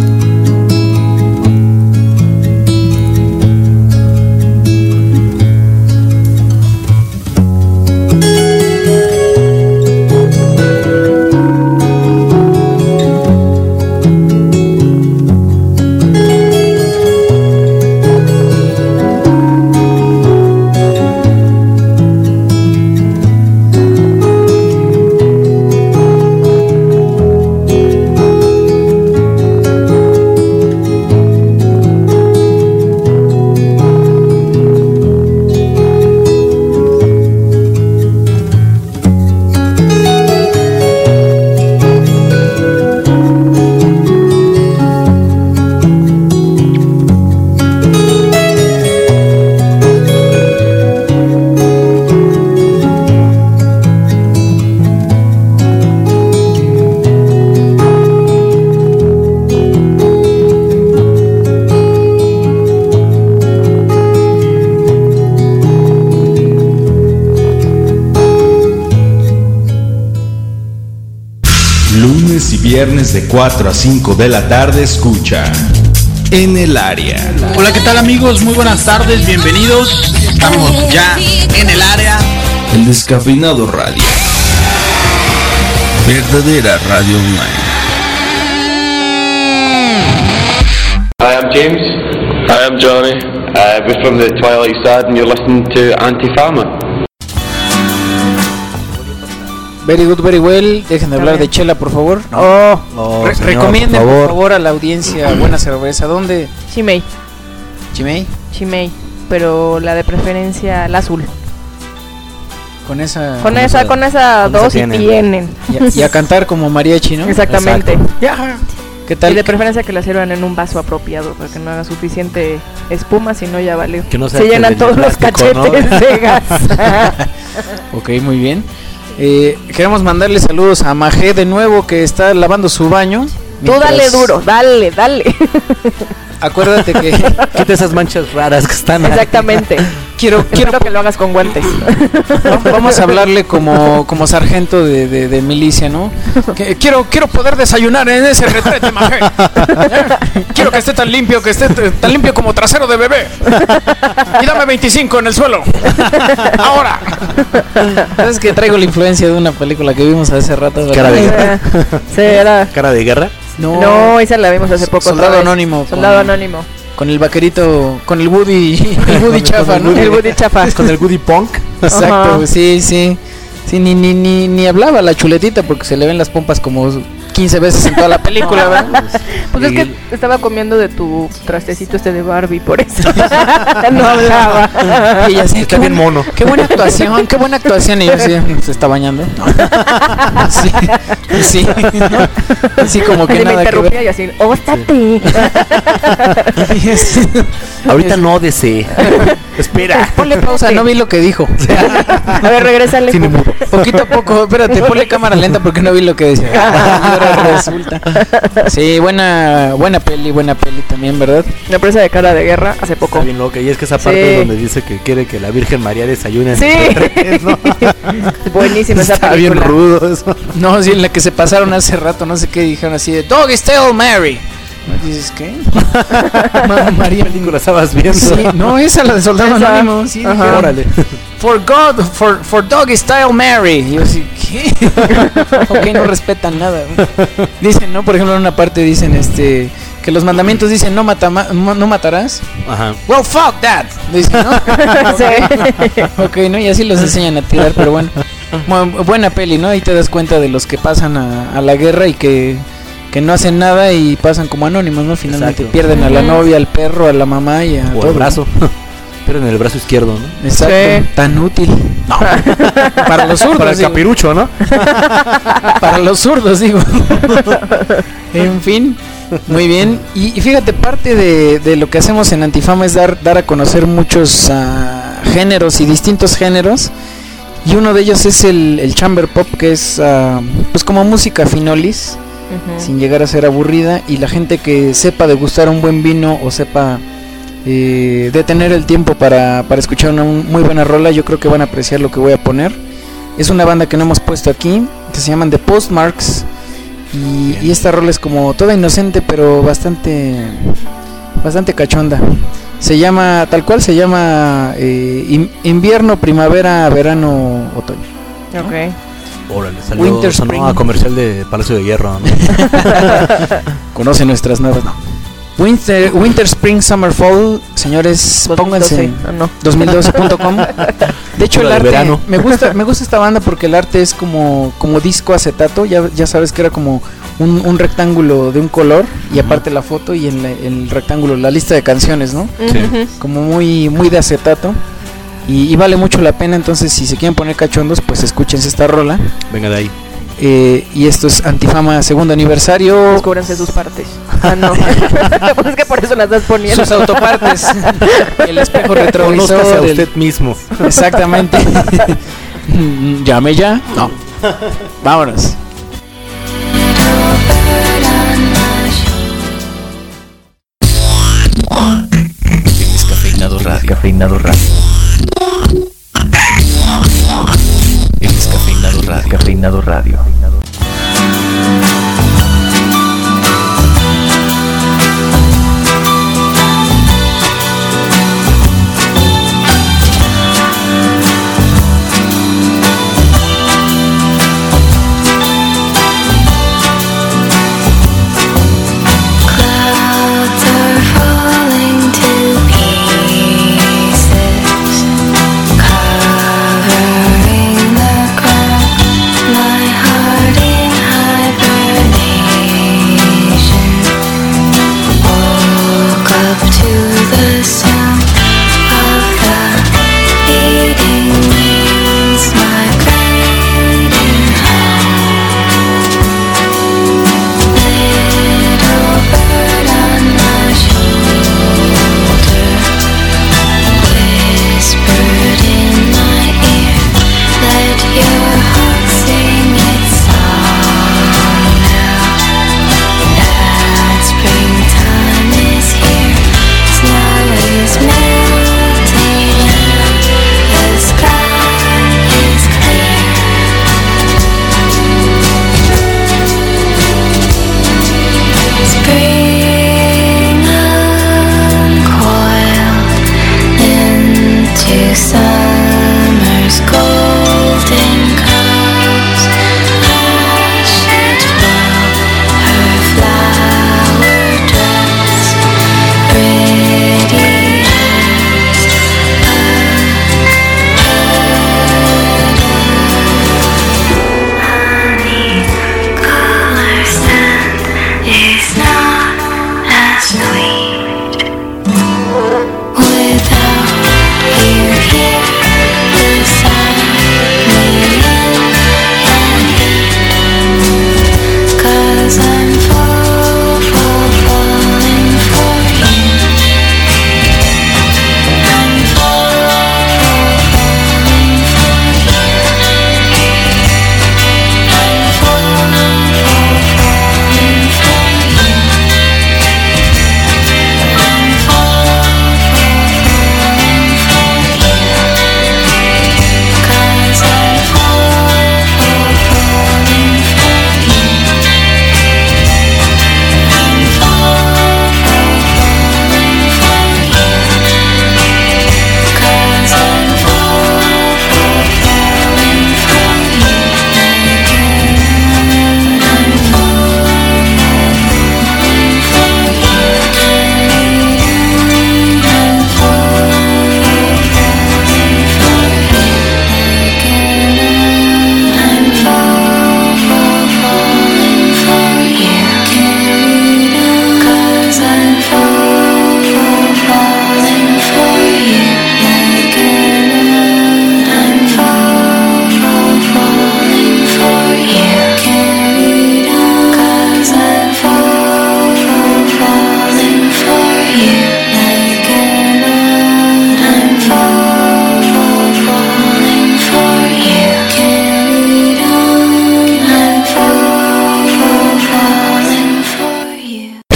A: Viernes de 4 a 5 de la tarde escucha En el Área.
P: Hola, ¿qué tal amigos? Muy buenas tardes, bienvenidos. Estamos ya en el área.
A: El Descafeinado Radio. Verdadera radio online.
H: Hi, I'm James. Hi, I'm Johnny. We're from the Twilight Sad and you're listening to Anti-Fama.
C: Very good, very well. Dejen de hablar de chela, por favor.
D: No, señor,
C: recomienden, por favor, a la audiencia buena cerveza. ¿Dónde?
E: Chimay.
C: ¿Chimay?
E: Chimay, pero la de preferencia, la azul.
C: Con esa
E: dosis tienen.
C: Y a cantar como mariachi, ¿no?
E: Exactamente.
C: Ya. ¿Qué tal?
E: Y de preferencia que la sirvan en un vaso apropiado para que no haga suficiente espuma, si no ya valió.
D: Que no sea
E: se llenan todos los cachetes, ¿no? De gas.
C: Ok, muy bien. Queremos mandarle saludos a Majé de nuevo, que está lavando su baño.
E: Tú dale duro, dale.
C: Acuérdate que
D: quita esas manchas raras que están.
E: Exactamente.
C: Quiero
E: que lo hagas con guantes.
C: Vamos a hablarle como sargento de milicia, ¿no? Quiero poder desayunar en ese retrete, Majé. Quiero que esté tan limpio como trasero de bebé. Y dame 25 en el suelo. Ahora. ¿Sabes que traigo la influencia de una película que vimos hace rato?
D: Cara de guerra.
E: Sí, era.
D: ¿Cara de guerra?
E: No, esa la vimos hace poco.
C: Soldado Anónimo. Con el vaquerito, con el Woody chafa, ¿no?
E: El Woody chafa.
D: Con el Woody Punk.
C: Exacto, ajá. Sí, ni hablaba la chuletita porque se le ven las pompas como 15 veces en toda la película, ¿verdad?
E: Pues es que estaba comiendo de tu trastecito de Barbie, por eso no hablaba.
C: Y ella sí,
D: está bien mono.
C: Qué buena actuación. Y yo sí, se está bañando. No. Sí. Sí, como que
E: y
C: nada
E: me interrumpía
C: que ver.
E: y así, ¡óstate!
D: Ahorita no desee. Espera.
C: Ponle pausa, no vi lo que dijo.
E: A ver, regrésale.
C: Poquito a poco, espérate, ponle cámara lenta porque no vi lo que decía. Ahora resulta. Sí, buena peli también, ¿verdad?
E: La presa de Cara de Guerra hace poco.
D: Está bien loca, y es que esa parte donde dice que quiere que la Virgen María desayune.
E: Sí. ¿No? Buenísima esa
D: película. Está bien rudo eso.
C: No, sí, en la que se pasaron hace rato, no sé qué dijeron así de Doggy's Tale Mary. ¿Dices qué?
D: María, película estabas viendo.
C: Sí, no, esa la de Soldado Anónimo. Sí,
D: órale.
C: For Doggy Style Mary. Y yo así, ¿qué? Ok, no respetan nada. Dicen, ¿no? Por ejemplo, en una parte dicen que los mandamientos dicen no matarás.
D: Ajá.
C: Well, fuck that. Dicen, ¿no?
E: Sí.
C: Ok, ¿no? Y así los enseñan a tirar, pero bueno. Buena peli, ¿no? Ahí te das cuenta de los que pasan a la guerra y que no hacen nada y pasan como anónimos, ¿no? Finalmente pierden a la novia, al perro, a la mamá y a
D: todo.
C: El
D: brazo. Pierden el brazo izquierdo, ¿no?
C: Exacto. Sí. Tan útil. No. Para los zurdos.
D: Para el capirucho, ¿no?
C: Para los zurdos, digo. En fin. Muy bien, y fíjate, parte de lo que hacemos en Antifama es dar a conocer muchos géneros y distintos géneros, y uno de ellos es el chamber pop, que es pues como música finolis, sin llegar a ser aburrida, y la gente que sepa degustar un buen vino o sepa detener el tiempo para escuchar una muy buena rola, yo creo que van a apreciar lo que voy a poner. Es una banda que no hemos puesto aquí, que se llaman The Postmarks, y esta rola es como toda inocente, pero bastante cachonda. Se llama, tal cual se llama invierno, primavera, verano, otoño, ¿no?
E: Ok.
D: Órale, salió
C: Winter Spring.
D: comercial de Palacio de Hierro, ¿no?
C: Conoce nuestras nuevas, no. Winter, Spring, Summer, Fall, señores,
E: 2012,
C: pónganse
E: no.
C: 2012.com. De hecho, el
D: de
C: arte,
D: verano.
C: me gusta esta banda porque el arte es como disco acetato, ya sabes que era como un rectángulo de un color, y aparte la foto, y en el rectángulo la lista de canciones, ¿no?
D: Sí.
C: Como muy de acetato, y vale mucho la pena. Entonces, si se quieren poner cachondos, pues escúchense esta rola.
D: Venga de ahí.
C: Y esto es Antifama segundo aniversario.
E: Descúbranse sus partes. Ah, no. Pues es que por eso las estás poniendo.
C: Sus autopartes. El espejo retrovisor.
D: Conózcase a usted mismo.
C: Exactamente. Llame ya. No. Vámonos.
K: Descafeinado Radio. Descafeinado Radio. Descafeinado Radio. Descafeinado Radio.
J: Clouds are falling to pieces.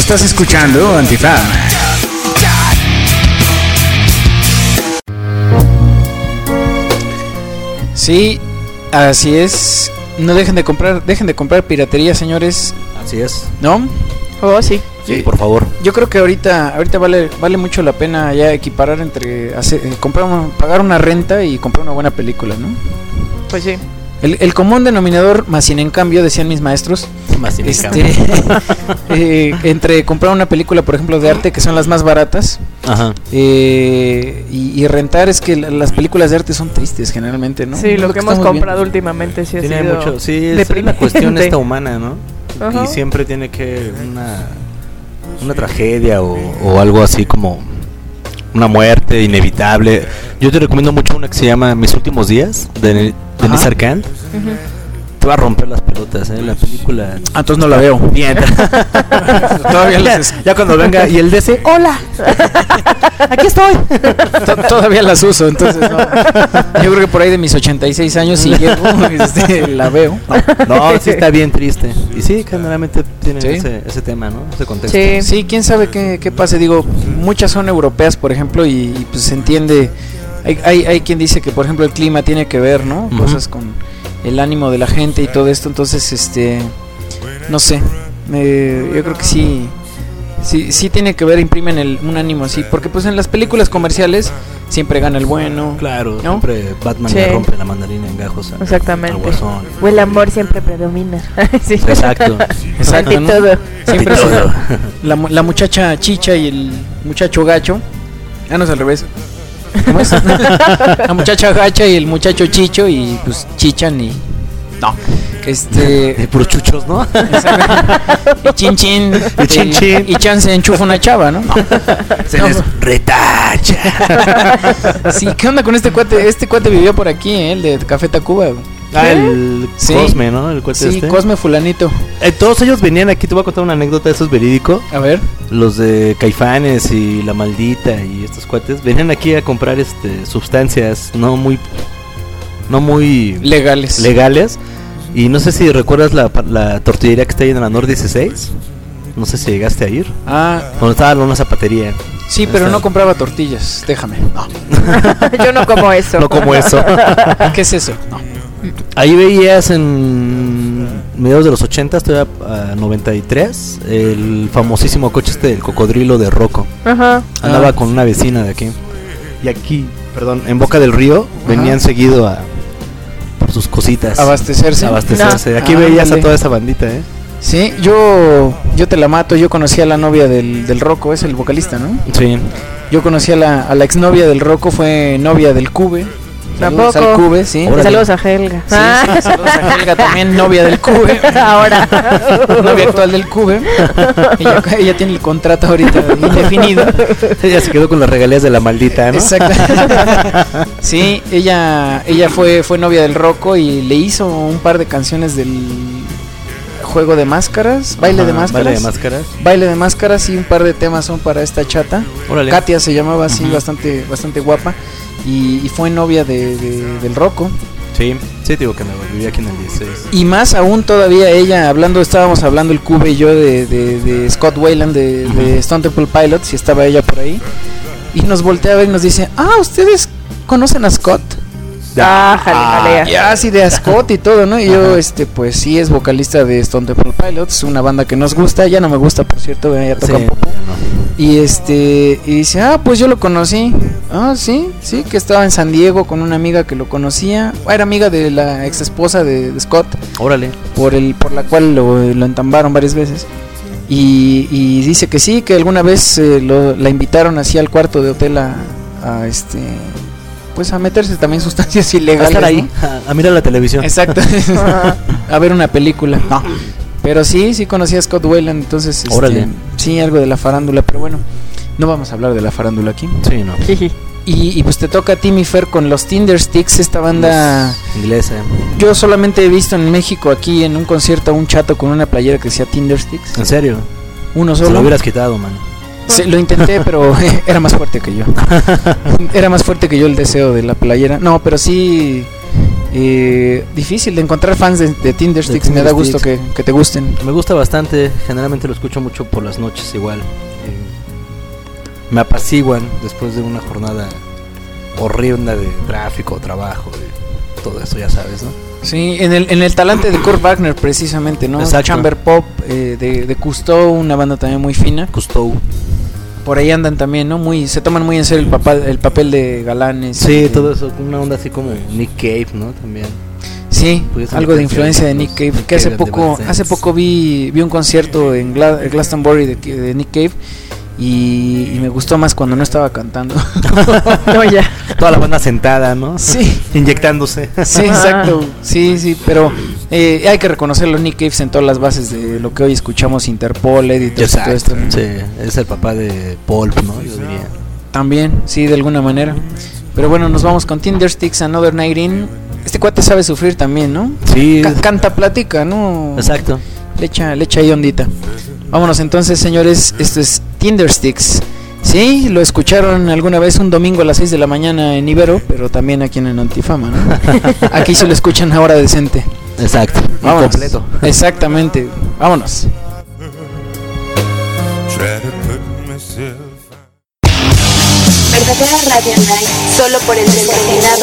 C: Estás escuchando Antifama. Sí, así es. No dejen de comprar piratería, señores.
D: Así es.
C: ¿No?
E: Oh, sí.
D: Sí, por favor.
C: Yo creo que ahorita vale mucho la pena ya equiparar entre pagar una renta y comprar una buena película, ¿no?
E: Pues sí.
C: El común denominador, más sin en cambio, decían mis maestros, entre comprar una película, por ejemplo, de arte, que son las más baratas,
D: ajá,
C: y rentar, es que las películas de arte son tristes generalmente, ¿no?
E: Sí, lo que hemos comprado últimamente sí ha
D: tiene
E: sido
D: mucho, sí, es la cuestión esta humana, ¿no? Ajá. Y siempre tiene que una tragedia o algo así como una muerte inevitable. Yo te recomiendo mucho una que se llama Mis últimos días, de Denis Arcand. Te va a romper las pelotas, la película.
C: Ah, entonces no la veo.
D: Bien. Todavía ya cuando venga y el DC, hola, aquí estoy.
C: Todavía las uso, entonces no. Yo creo que por ahí de mis 86 años si llego, la veo.
D: No, sí está bien triste. Y sí, generalmente tiene ese tema, ¿no? Ese contexto.
C: Sí, quién sabe qué pase. Digo, muchas son europeas, por ejemplo, y pues se entiende. Hay quien dice que, por ejemplo, el clima tiene que ver, ¿no? Cosas con el ánimo de la gente y todo esto. Entonces, no sé, yo creo que sí tiene que ver, imprimen un ánimo así, porque pues en las películas comerciales siempre gana el bueno.
D: Claro,
C: ¿no?
D: Siempre Batman le rompe la mandarina en gajos.
E: Exactamente. O el amor siempre predomina.
D: Sí. Exacto,
E: ¿no? Todo.
C: Siempre todo. La muchacha chicha y el muchacho gacho. No es al revés. ¿Cómo es? La muchacha gacha y el muchacho chicho, y pues chichan y no,
D: de puros chuchos, ¿no?
C: Y chin y chan se enchufa una chava, ¿no?
D: Se les retacha.
C: Sí, ¿qué onda con este cuate? Este cuate vivió por aquí, el de Café Tacuba.
D: El Cosme, ¿no? El cuate
C: sí, Cosme fulanito.
D: Todos ellos venían aquí. Te voy a contar una anécdota, eso es verídico.
C: A ver.
D: Los de Caifanes y La Maldita y estos cuates venían aquí a comprar sustancias no muy legales. Y no sé si recuerdas la tortillería que está ahí en la Nor 16. No sé si llegaste a ir. Donde estaba una zapatería.
C: Sí, pero no compraba tortillas. Déjame. No.
E: Yo no como eso.
D: No como eso.
C: ¿Qué es eso? No.
D: Ahí veías en mediados de los 80, estoy a 93, el famosísimo coche del cocodrilo de Rocco.
E: Ajá.
D: Andaba con una vecina de aquí. Y aquí, en Boca del Río, venían seguido por sus cositas.
C: Abastecerse.
D: No. Aquí veías a toda esa bandita,
C: Sí, yo te la mato. Yo conocí a la novia del Rocco, es el vocalista, ¿no?
D: Sí.
C: Yo conocí a la exnovia del Rocco, fue novia del Cube. Saludos al Cube, sí.
E: Saludos a Helga.
C: Sí, saludos a Helga, también novia del Cube.
E: Ahora.
C: Novia actual del Cube. Ella tiene el contrato ahorita indefinido.
D: Ella se quedó con las regalías de La Maldita, ¿no?
C: Exacto. Sí, ella fue novia del Rocco y le hizo un par de canciones del Juego de Máscaras, Baile de Máscaras y un par de temas son para esta chata.
D: Órale.
C: Katia se llamaba así, bastante guapa. Y fue novia del Rocco.
D: Sí, digo que me vivía aquí en el 16.
C: Y más aún todavía ella, estábamos hablando el Cube y yo de Scott Weiland de Stone Temple Pilots, y estaba ella por ahí. Y nos voltea a ver y nos dice, ¿ustedes conocen a Scott?
E: Jalea.
C: Ya, sí, de Scott y todo, ¿no? Y yo, pues sí, es vocalista de Stone Temple Pilots, una banda que nos gusta, ya no me gusta, por cierto, ya toca un poco. Y y dice, pues yo lo conocí. Sí, que estaba en San Diego con una amiga que lo conocía. Era amiga de la ex esposa de Scott.
D: Órale.
C: Por la cual lo entambaron varias veces. Y dice que sí, que alguna vez la invitaron así al cuarto de hotel pues a meterse también sustancias ilegales.
D: A estar ahí, ¿no? A mirar la televisión.
C: Exacto. A ver una película. No. Pero sí conocí a Scott Weiland, entonces sí, algo de la farándula, pero bueno, no vamos a hablar de la farándula aquí.
D: Sí, no.
C: Y pues te toca a ti, mi Fer, con los Tindersticks, esta banda
D: inglesa.
C: Yo solamente he visto en México aquí en un concierto a un chato con una playera que decía Tindersticks.
D: ¿En serio?
C: Uno solo.
D: Se lo hubieras quitado, man.
C: Sí, lo intenté, pero era más fuerte que yo. Era más fuerte que yo el deseo de la playera. No, pero sí Difícil de encontrar fans de Tindersticks. Me da gusto que te gusten.
D: Me gusta bastante, generalmente lo escucho mucho por las noches igual. Me apaciguan después de una jornada horrenda de tráfico, trabajo, de todo eso, ya sabes, ¿no?
C: Sí, en el talante de Kurt Wagner precisamente, ¿no?
D: Exacto.
C: Chamber Pop, de Cousteau, una banda también muy fina.
D: Cousteau.
C: Por ahí andan también, ¿no? Se toman muy en serio el papel de galanes.
D: Sí, todo eso, una onda así como Nick Cave, ¿no? También.
C: Sí, algo de influencia de Nick Cave. Que hace poco vi un concierto en Glastonbury de Nick Cave. Y me gustó más cuando no estaba cantando.
E: No, ya.
D: Toda la banda sentada, ¿no?
C: Sí.
D: Inyectándose.
C: Sí, exacto. Sí, pero hay que reconocerlo. Nick Cave sentó las bases de lo que hoy escuchamos, Interpol, Editors y todo esto, ¿no?
D: Sí, es el papá de Pulp, ¿no? Yo diría.
C: También, sí, de alguna manera. Pero bueno, nos vamos con Tindersticks, Another Night In. Este cuate sabe sufrir también, ¿no?
D: Sí.
C: Canta, platica, ¿no?
D: Exacto.
C: Le echa ahí ondita. Vámonos entonces, señores. Esto es Tindersticks. Sí, lo escucharon alguna vez un domingo a las 6 de la mañana en Ibero, pero también aquí en Antifama, ¿no? Aquí se lo escuchan a hora decente.
D: Exacto.
C: Vámonos.
D: Completo.
C: Exactamente. Vámonos.
J: Verdadera Radio Online, solo por el descafeinado.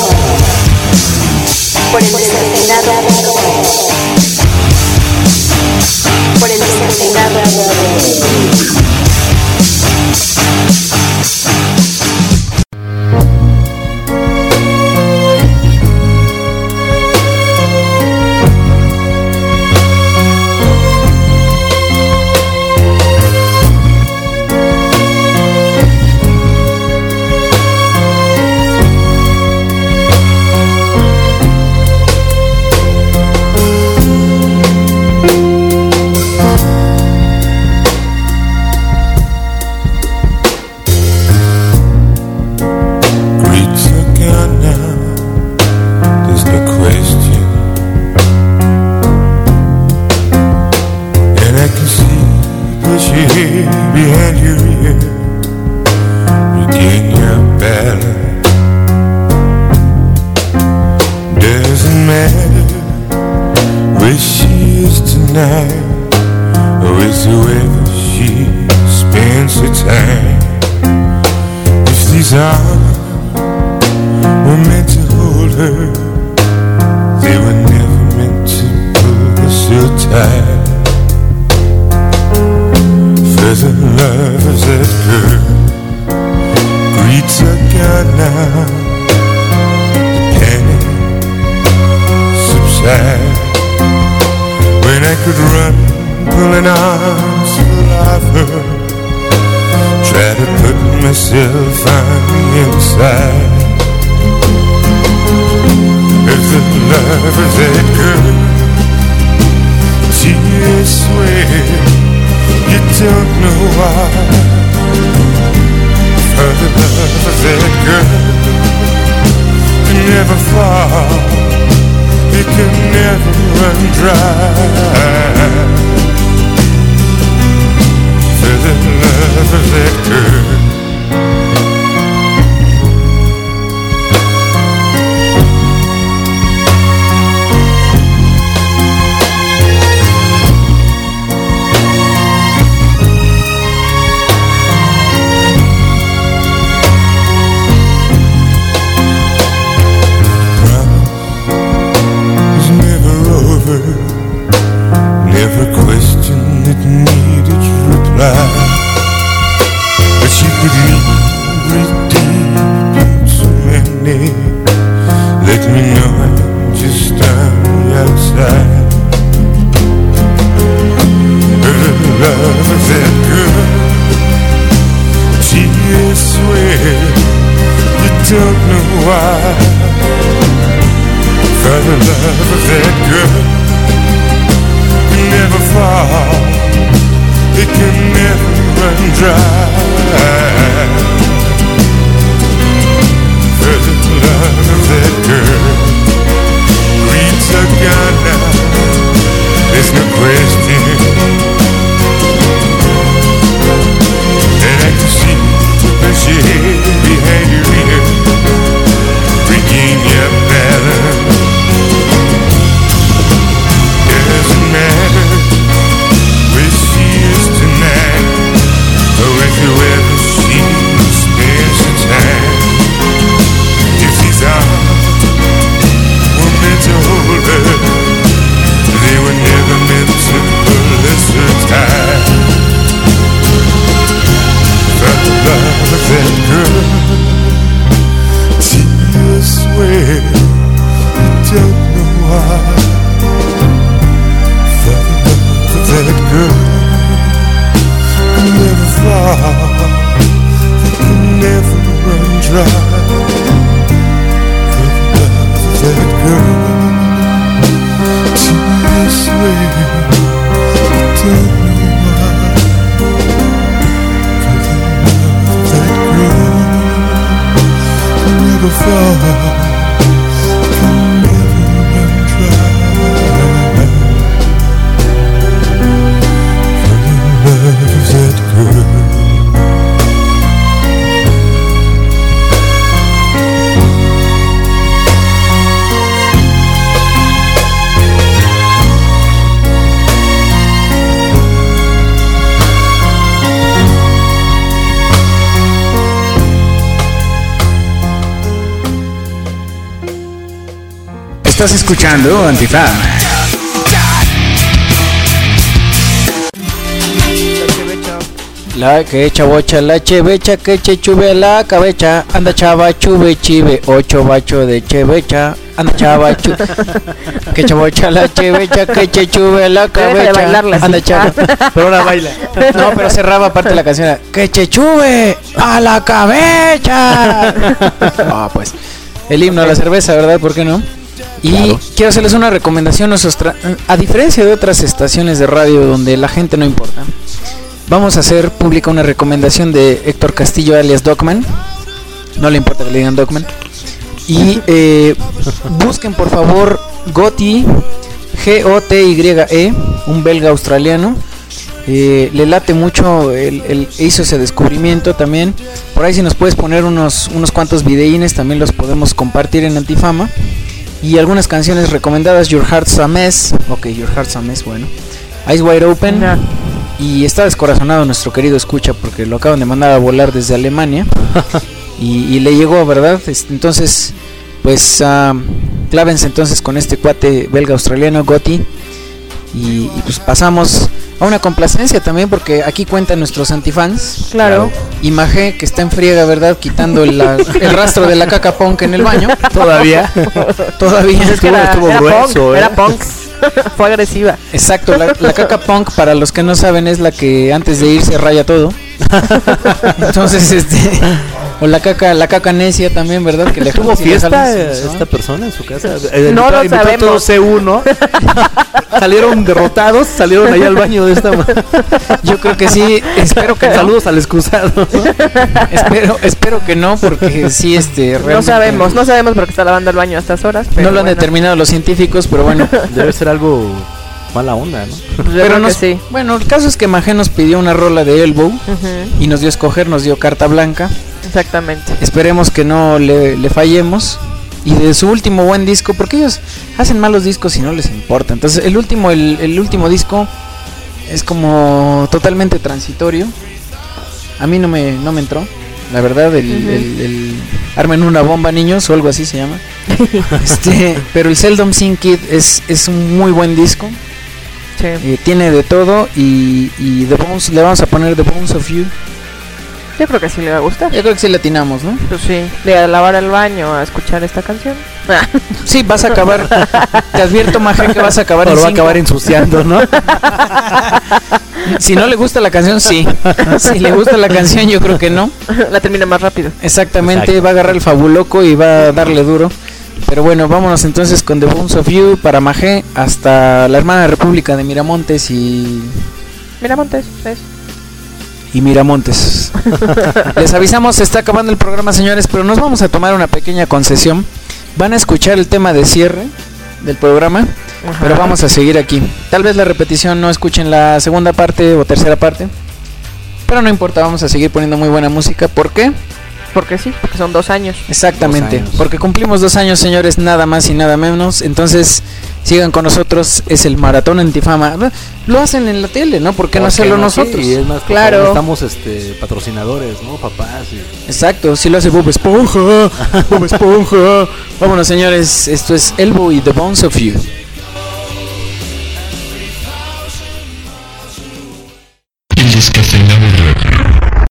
J: Por el descafeinado. Por el descafeinado.
Q: Behind your ear, regain your balance.
C: Estás escuchando Antifama. La que chavocha, la chevecha, que chechuve la cabecha, anda chava, chuve, chive, 8 bacho de chevecha, anda chava, que chavocha, la chevecha, que chechuve la cabecha, anda chava, pero ahora baila. No, pero cerraba aparte la canción, que chechuve a la cabecha. Ah, pues, el himno a la cerveza, ¿verdad? ¿Por qué no? Y claro, quiero hacerles una recomendación, a diferencia de otras estaciones de radio donde la gente no importa, vamos a hacer pública una recomendación de Héctor Castillo alias Dogman. No le importa que le digan Dogman. Y busquen por favor Goty, Gotye, un belga australiano. Le late mucho, hizo ese descubrimiento también. Por ahí si nos puedes poner unos cuantos videínes, también los podemos compartir en Antifama. Y algunas canciones recomendadas, Your Heart's a Mess. Ok, Your Heart's a Mess, bueno. Eyes Wide Open. No. Y está descorazonado nuestro querido escucha porque lo acaban de mandar a volar desde Alemania. y le llegó, ¿verdad? Entonces, pues clávense entonces con este cuate belga australiano, Goty. Y pues pasamos a una complacencia también porque aquí cuentan nuestros antifans. Claro. Y Majé, que está en friega, ¿verdad? Quitando el rastro de la caca punk en el baño. Todavía. Es que
E: estuvo grueso, era punk. Fue agresiva.
C: Exacto, la caca punk, para los que no saben, es la que antes de irse raya todo. Entonces, o la caca necia también, ¿verdad? Que le
D: tuvo fiesta esta persona en su casa.
E: No lo sabemos.
D: Todo C1. Salieron derrotados, salieron ahí al baño de esta.
C: Yo creo que sí, espero que
D: saludos al excusado.
C: Espero que no, porque sí,
E: no sabemos porque está lavando el baño a estas horas.
C: No lo han determinado los científicos, pero bueno,
D: debe ser algo mala onda, ¿no?
C: Pero sí. Bueno, el caso es que Majé nos pidió una rola de Elbow y nos dio a escoger, nos dio carta blanca.
E: Exactamente.
C: Esperemos que no le fallemos. Y de su último buen disco, porque ellos hacen malos discos y no les importa. Entonces el último disco es como totalmente transitorio. A mí no me entró, la verdad. El Armen una bomba, niños, o algo así se llama. Pero el Seldom Seen Kid es un muy buen disco. Sí. Tiene de todo y The Bones, le vamos a poner The Bones of You.
E: Yo creo que sí le va a gustar.
C: Yo creo que sí le atinamos, ¿no?
E: Pues sí, de lavar el baño a escuchar esta canción.
C: Sí, vas a acabar. Te advierto, Majé, que vas a acabar
D: va a acabar ensuciando, ¿no?
C: Si no le gusta la canción, sí. Si le gusta la canción, yo creo que no.
E: La termina más rápido.
C: Exactamente. Exacto. Va a agarrar el fabuloco y va a darle duro. Pero bueno, vámonos entonces con The Bones of You para Majé hasta la hermana república de Miramontes y...
E: Miramontes, es.
C: Y Miramontes. Les avisamos, se está acabando el programa, señores, pero nos vamos a tomar una pequeña concesión. Van a escuchar el tema de cierre del programa, pero vamos a seguir aquí. Tal vez la repetición no escuchen la segunda parte o tercera parte, pero no importa, vamos a seguir poniendo muy buena música. ¿Por qué?
E: Porque sí, porque son 2 años.
C: Exactamente, 2 años. Porque cumplimos 2 años, señores, nada más y nada menos. Entonces, sigan con nosotros, es el Maratón Antifama. Lo hacen en la tele, ¿no? ¿Por qué no hacerlo nosotros?
D: Sí, es más, claro. Estamos patrocinadores, ¿no? Papás.
C: Exacto, si lo hace Bob Esponja. Bob Esponja. Vámonos, señores, esto es Elbow y The Bones of You.
A: El Descafeinado Radio.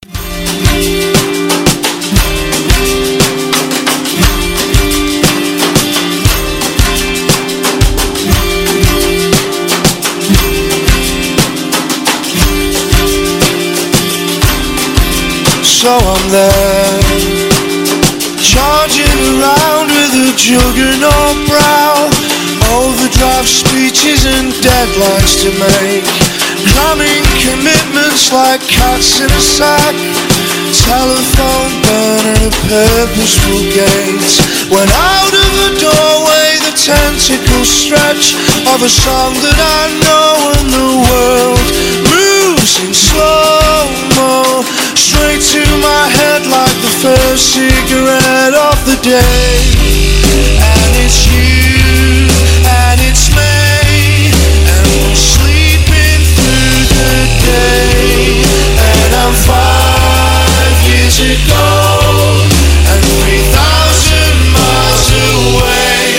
I: So I'm there, charging around with a juggernaut brow, overdrive speeches and deadlines to make, cramming commitments like cats in a sack, telephone banner, purposeful gates. When out of the doorway the tentacles stretch of a song that I know, and the world moves in slow-mo, straight to my head like the first cigarette of the day. And it's you, and it's me, and we're sleeping through the day. And I'm 5 years ago, and 3,000 miles away.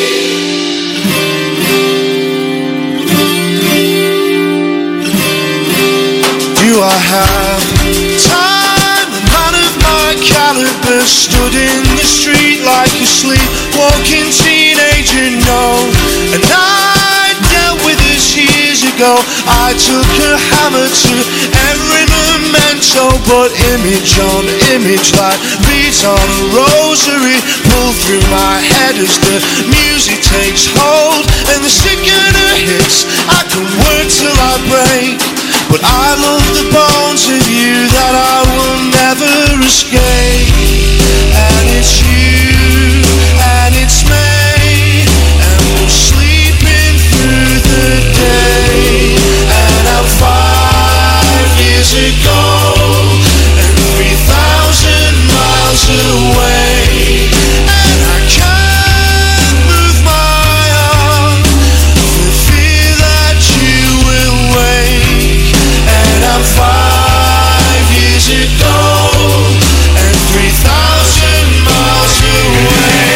I: Do I have time? A man of my caliber stood in the street like a sleepwalking teenager, no. And I dealt with this years ago. I took a hammer to every memento, but image on image like beads on a rosary pull through my head as the music takes hold. And the sicker the hits, I can work till I break, but I love the bones of you that I will never escape. And it's you, and it's me, and we're sleeping through the day. And I'm 5 years ago, and 3,000 miles away. And I can't move my arm for fear that you will wake. And I'm 5 years ago, and 3,000 miles away.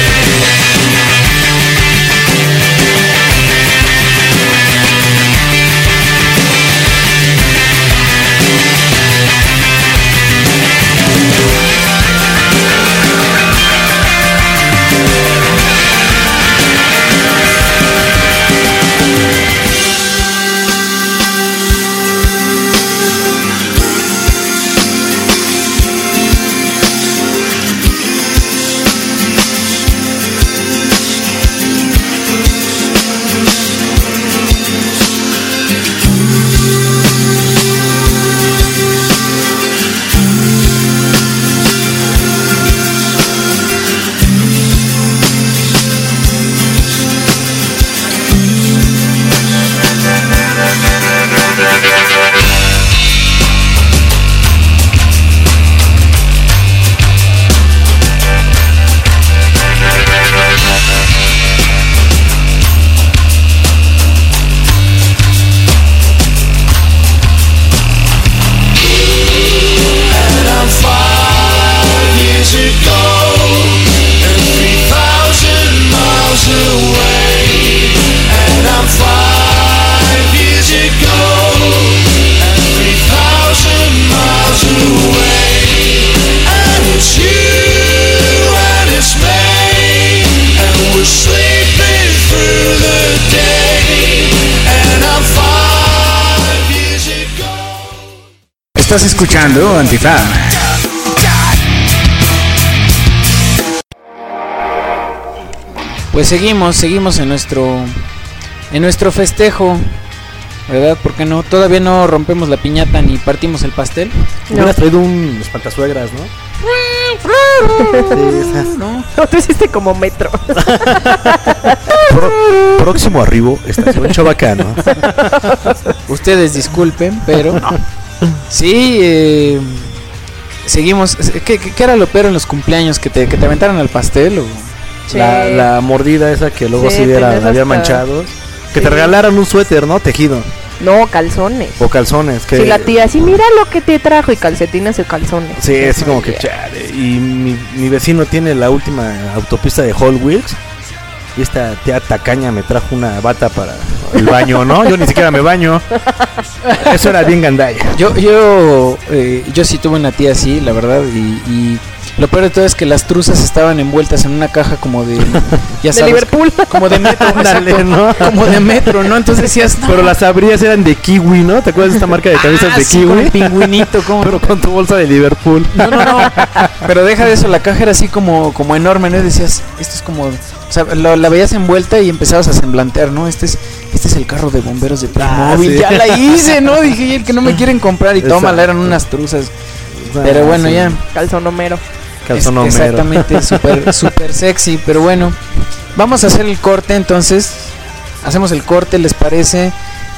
C: Estás escuchando Antifam. Pues seguimos en nuestro festejo, ¿verdad? Porque no, todavía no rompemos la piñata ni partimos el pastel.
D: No. Hubieras traído un espantasuegras, ¿no?
E: No, tú hiciste como metro.
D: Próximo arribo, estación Chabacano.
C: Ustedes disculpen, pero sí, seguimos. ¿Qué era lo peor en los cumpleaños? ¿Que te aventaran al pastel? ¿O?
E: Sí.
D: La mordida esa que luego sí había manchado. Que te regalaran un suéter, ¿no? Tejido.
E: No, calzones.
D: O calzones. Que...
E: Sí, la tía, así mira lo que te trajo, y calcetines y calzones.
D: Sí, así como que chale. Y mi vecino tiene la última autopista de Hot Wheels. Y esta tía tacaña me trajo una bata para el baño, ¿no? Yo ni siquiera me baño. Eso era bien gandalla.
C: Yo sí tuve una tía así, la verdad. Y lo peor de todo es que las truzas estaban envueltas en una caja como de... Ya sabes,
E: de Liverpool.
C: Como de metro,
D: Dale, ¿no?
C: Como de metro, ¿no? Entonces decías... No.
D: Pero las abrías eran de kiwi, ¿no? ¿Te acuerdas de esta marca de camisas de
C: sí,
D: kiwi?
C: con el pingüinito, ¿cómo?
D: Pero con tu bolsa de Liverpool.
C: No. Pero deja de eso, la caja era así como enorme, ¿no? Y decías, esto es como... O sea, la veías envuelta y empezabas a semblantear, ¿no? Este es el carro de bomberos de Playmobil.
D: Sí.
C: Ya la hice, ¿no? Dije, y el que no me quieren comprar y tómala, eran unas truzas. Pero bueno, ya.
E: Calzón Homero.
C: Exactamente, super sexy, pero bueno. Vamos a hacer el corte entonces. Hacemos el corte, ¿les parece?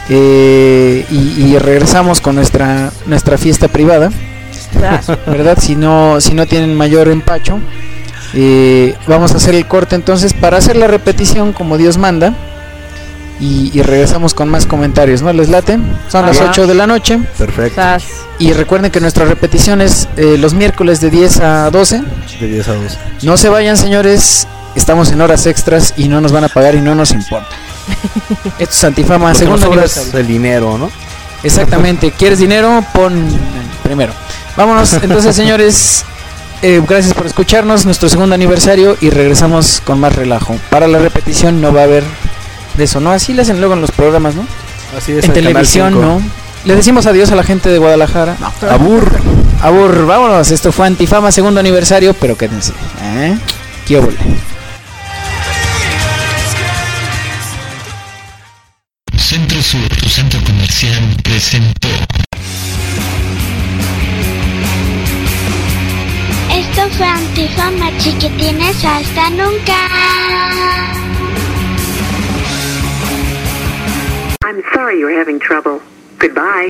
C: Y regresamos con nuestra fiesta privada. ¿Verdad? Si no tienen mayor empacho. Vamos a hacer el corte entonces para hacer la repetición como Dios manda. Y regresamos con más comentarios, ¿no? ¿Les late? Son las 8 de la noche.
D: Perfecto.
C: Y recuerden que nuestra repetición es los miércoles de 10 a 12.
D: De 10 a 12.
C: No se vayan, señores. Estamos en horas extras y no nos van a pagar y no nos importa. Esto es Antifama, segundo aniversario.
D: El dinero, ¿no?
C: Exactamente. ¿Quieres dinero? Pon primero. Vámonos, entonces, señores. Gracias por escucharnos. Nuestro segundo aniversario y regresamos con más relajo. Para la repetición no va a haber de eso, ¿no? Así le hacen luego en los programas, ¿no?
D: Así es.
C: En televisión, ¿no? Le decimos adiós a la gente de Guadalajara. No. Abur, vámonos. Esto fue Antifama, segundo aniversario, pero quédense. ¿Qué óvole?
Q: Centro Sur, tu centro comercial, presentó.
J: Esto fue Antifama, chiquitines, hasta nunca.
R: I'm sorry you're having trouble. Goodbye.